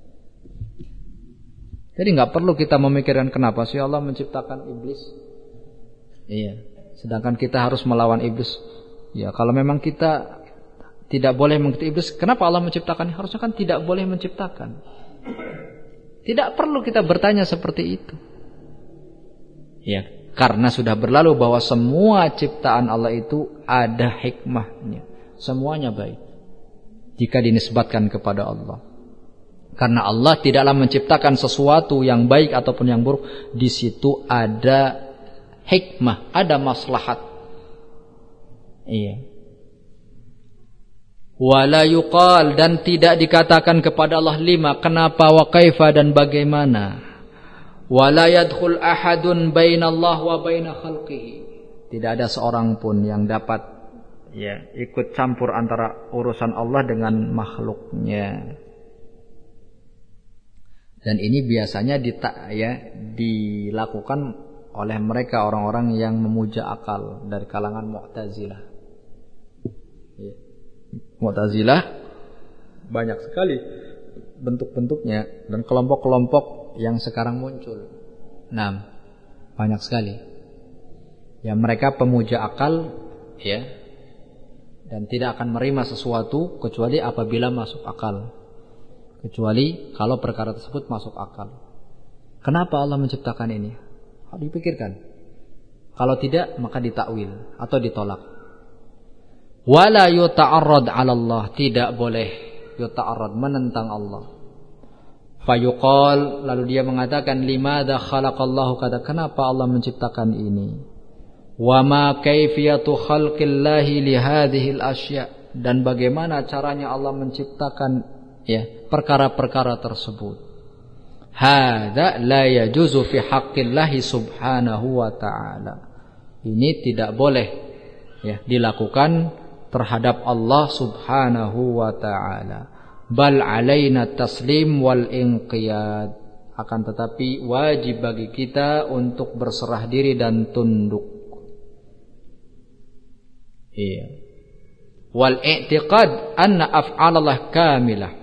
Speaker 1: Jadi nggak perlu kita memikirkan kenapa sih Allah menciptakan iblis. Iya, sedangkan kita harus melawan iblis. Ya, kalau memang kita tidak boleh mengikuti iblis, kenapa Allah menciptakannya? Harusnya kan tidak boleh menciptakan. Tidak perlu kita bertanya seperti itu. Ya, karena sudah berlalu bahwa semua ciptaan Allah itu ada hikmahnya. Semuanya baik jika dinisbatkan kepada Allah. Karena Allah tidaklah menciptakan sesuatu yang baik ataupun yang buruk. Di situ ada hikmah, ada maslahat. Iya. Wala yuqal, dan tidak dikatakan kepada Allah lima, kenapa, wa kaifa, dan bagaimana. Wala yadkhul ahadun bainallah wa baina khalqihi. Tidak ada seorang pun yang dapat ikut campur antara urusan Allah dengan makhluknya. Dan ini biasanya dilakukan oleh mereka orang-orang yang memuja akal dari kalangan Mu'tazilah. Mu'tazilah banyak sekali bentuk-bentuknya dan kelompok-kelompok yang sekarang muncul. Nah, banyak sekali. Ya, mereka pemuja akal, dan tidak akan menerima sesuatu kecuali apabila masuk akal. Kecuali kalau perkara tersebut masuk akal. Kenapa Allah menciptakan ini? Harus dipikirkan. Kalau tidak, maka ditakwil atau ditolak. Wala yuta'arrad 'ala Allah, tidak boleh yuta'arrad, menentang Allah. Fayuqal, lalu dia mengatakan, limadza khalaqallahu kada, kenapa Allah menciptakan ini? Wa ma kaifiyatu khalqillahi li hadhil asya, dan bagaimana caranya Allah menciptakan perkara-perkara tersebut. Hadza la yajuzu fi haqqillahi subhanahu wa ta'ala. Ini tidak boleh dilakukan terhadap Allah subhanahu wa ta'ala. Bal alaina taslim wal inqiyad, akan tetapi wajib bagi kita untuk berserah diri dan tunduk. Wal i'tiqad anna af'alallah kamilah,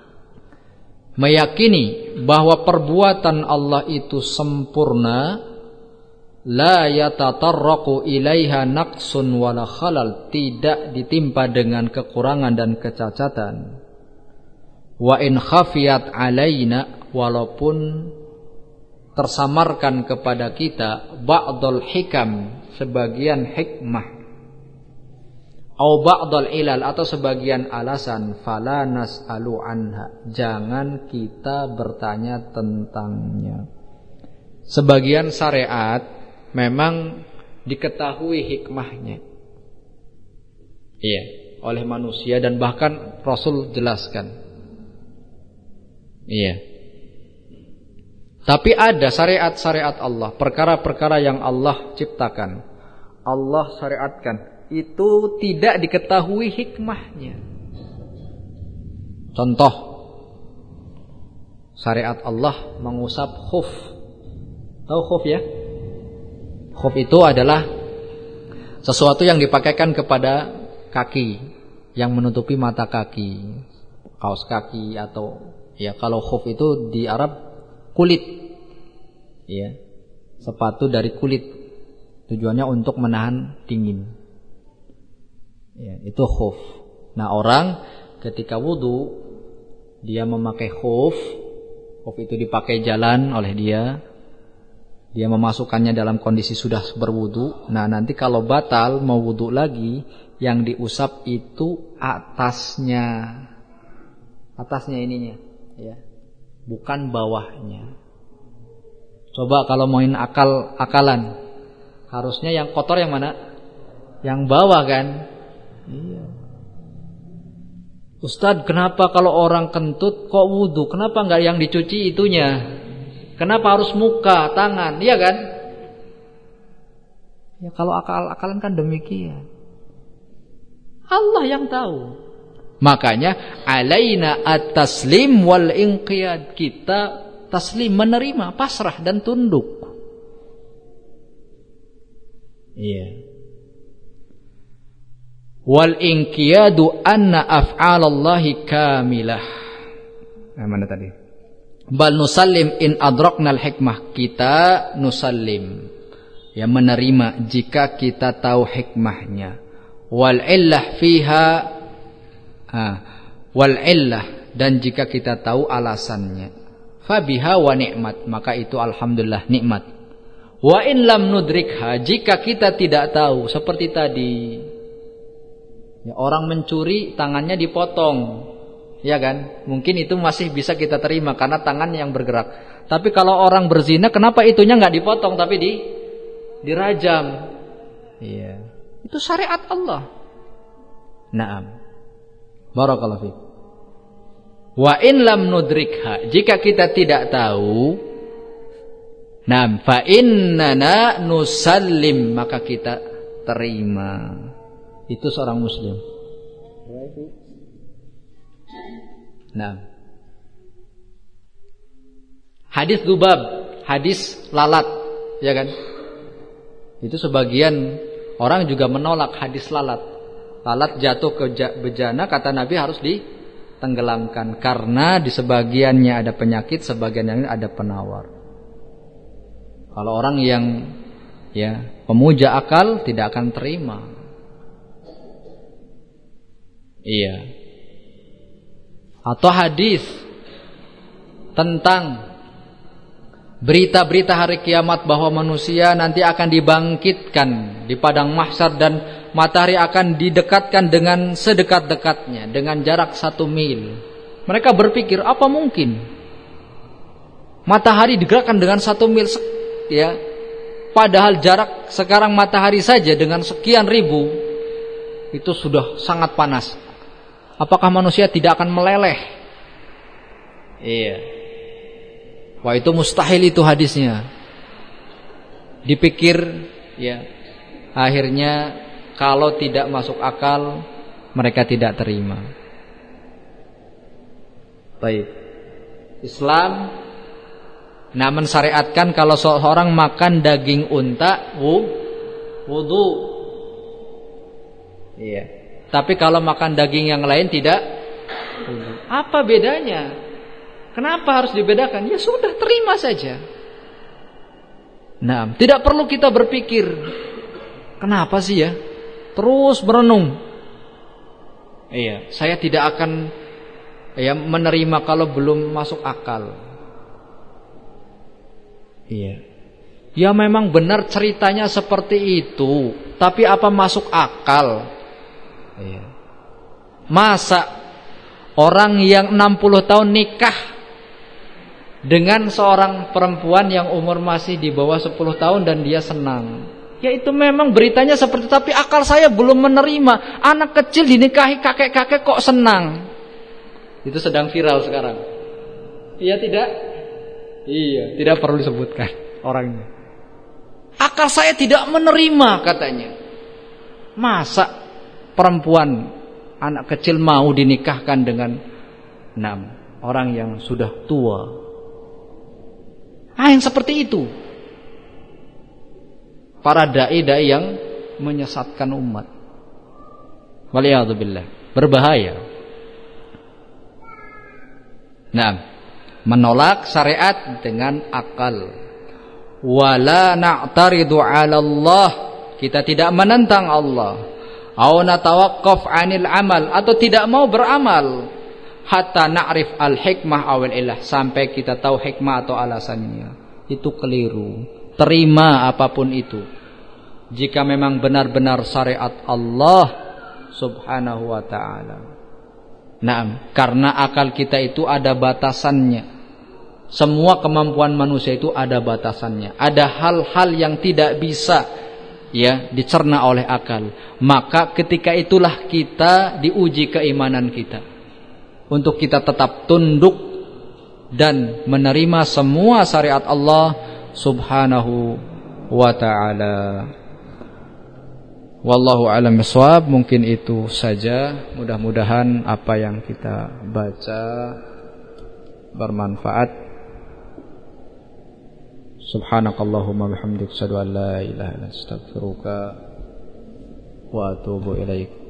Speaker 1: meyakini bahwa perbuatan Allah itu sempurna, la yatatarraqu ilaiha naqsun wala khalal, tidak ditimpa dengan kekurangan dan kecacatan. Wa in khafiyat alaina, walaupun tersamarkan kepada kita ba'dul hikam, sebagian hikmah, au ba'dal ilal, atau sebagian alasan, fala nas'alu anha, jangan kita bertanya tentangnya. Sebagian syariat memang diketahui hikmahnya oleh manusia, dan bahkan Rasul jelaskan. Tapi ada syariat-syariat Allah, perkara-perkara yang Allah ciptakan, Allah syariatkan, itu tidak diketahui hikmahnya. Contoh, syariat Allah mengusap khuf. Tahu khuf ya? Khuf itu adalah sesuatu yang dipakaikan kepada kaki, yang menutupi mata kaki, kaos kaki, atau kalau khuf itu di Arab kulit, sepatu dari kulit, tujuannya untuk menahan dingin. Itu khuf. Nah, orang ketika wudu dia memakai khuf. Khuf itu dipakai jalan oleh dia. Dia memasukkannya dalam kondisi sudah berwudu. Nah, nanti kalau batal mau wudu lagi, yang diusap itu atasnya. Atasnya ininya, bukan bawahnya. Coba kalau main akalan, harusnya yang kotor yang mana? Yang bawah kan? Ustadz, kenapa kalau orang kentut kok wudu? Kenapa enggak yang dicuci itunya? Kenapa harus muka, tangan? Iya kan? Ya kalau akal-akalan kan demikian. Allah yang tahu. Makanya alaina at-taslim wal inqiyad. Kita taslim, menerima, pasrah dan tunduk. Iya. Wal inqiyadu anna af'alallahi kamilah. Mana tadi? Bal nusallim in adraknal hikmah. Kita nusallim, ya, menerima jika kita tahu hikmahnya. Wal illah fiha, wal illah, dan jika kita tahu alasannya. Fabiha wa ni'mat, maka itu alhamdulillah nikmat. Wa in lam nudrikha, jika kita tidak tahu, seperti tadi, ya, orang mencuri tangannya dipotong, ya kan? Mungkin itu masih bisa kita terima karena tangan yang bergerak. Tapi kalau orang berzina, kenapa itunya nggak dipotong tapi dirajam? Iya. Itu syariat Allah. Naam. Barakallahu fiik. Wa in lam nudrikha, jika kita tidak tahu, naam, fa innana nusallim, maka kita terima. Itu seorang muslim. Naam. Hadis Dzubab, hadis lalat, ya kan? Itu sebagian orang juga menolak hadis lalat. Lalat jatuh ke bejana, kata Nabi harus ditenggelamkan karena di sebagiannya ada penyakit, sebagiannya ada penawar. Kalau orang yang, ya, pemuja akal tidak akan terima. Iya. Atau hadis tentang berita-berita hari kiamat bahwa manusia nanti akan dibangkitkan di padang mahsyar dan matahari akan didekatkan dengan sedekat-dekatnya dengan jarak 1 mil. Mereka berpikir, apa mungkin matahari digerakkan dengan 1 mil, ya, padahal jarak sekarang matahari saja dengan sekian ribu itu sudah sangat panas. Apakah manusia tidak akan meleleh? Iya. Wah, itu mustahil itu hadisnya. Dipikir, ya, akhirnya kalau tidak masuk akal mereka tidak terima. Baik. Islam mensyariatkan kalau seorang makan daging unta wudu. Iya. Tapi kalau makan daging yang lain tidak. Apa bedanya? Kenapa harus dibedakan? Ya sudah, terima saja. Nah, tidak perlu kita berpikir, kenapa sih ya? Terus merenung. Iya, saya tidak akan, ya, menerima kalau belum masuk akal. Iya. Ya memang benar ceritanya seperti itu, tapi apa masuk akal? Iya. Masa orang yang 60 tahun nikah dengan seorang perempuan yang umur masih di bawah 10 tahun dan dia senang? Ya itu memang beritanya seperti itu, tapi akal saya belum menerima. Anak kecil dinikahi kakek-kakek kok senang. Itu sedang viral sekarang. Iya tidak? Iya, tidak perlu disebutkan orangnya. Akal saya tidak menerima katanya. Masa perempuan, anak kecil mau dinikahkan dengan orang yang sudah tua? Yang seperti itu. Para dai-dai yang menyesatkan umat. Waliyadzubillah. Berbahaya. Menolak syariat dengan akal. Wala na'taridu 'ala Allah. Kita tidak menentang Allah. Au natawaqqaf 'anil amal, atau tidak mau beramal hatta na'rif al-hikmah awal ilah, sampai kita tahu hikmah atau alasannya. Itu keliru. Terima apapun itu jika memang benar-benar syariat Allah subhanahu wa ta'ala. Karena akal kita itu ada batasannya. Semua kemampuan manusia itu ada batasannya. Ada hal-hal yang tidak bisa, ya, dicerna oleh akal. Maka ketika itulah kita diuji keimanan kita, untuk kita tetap tunduk, dan menerima semua syariat Allah Subhanahu wa ta'ala. Wallahu a'lam bishawab. Mungkin itu saja. Mudah-mudahan apa yang kita baca bermanfaat. Subhanakallahumma bihamdika asyhadu an la ilaha illa anta astaghfiruka wa atubu ilaik.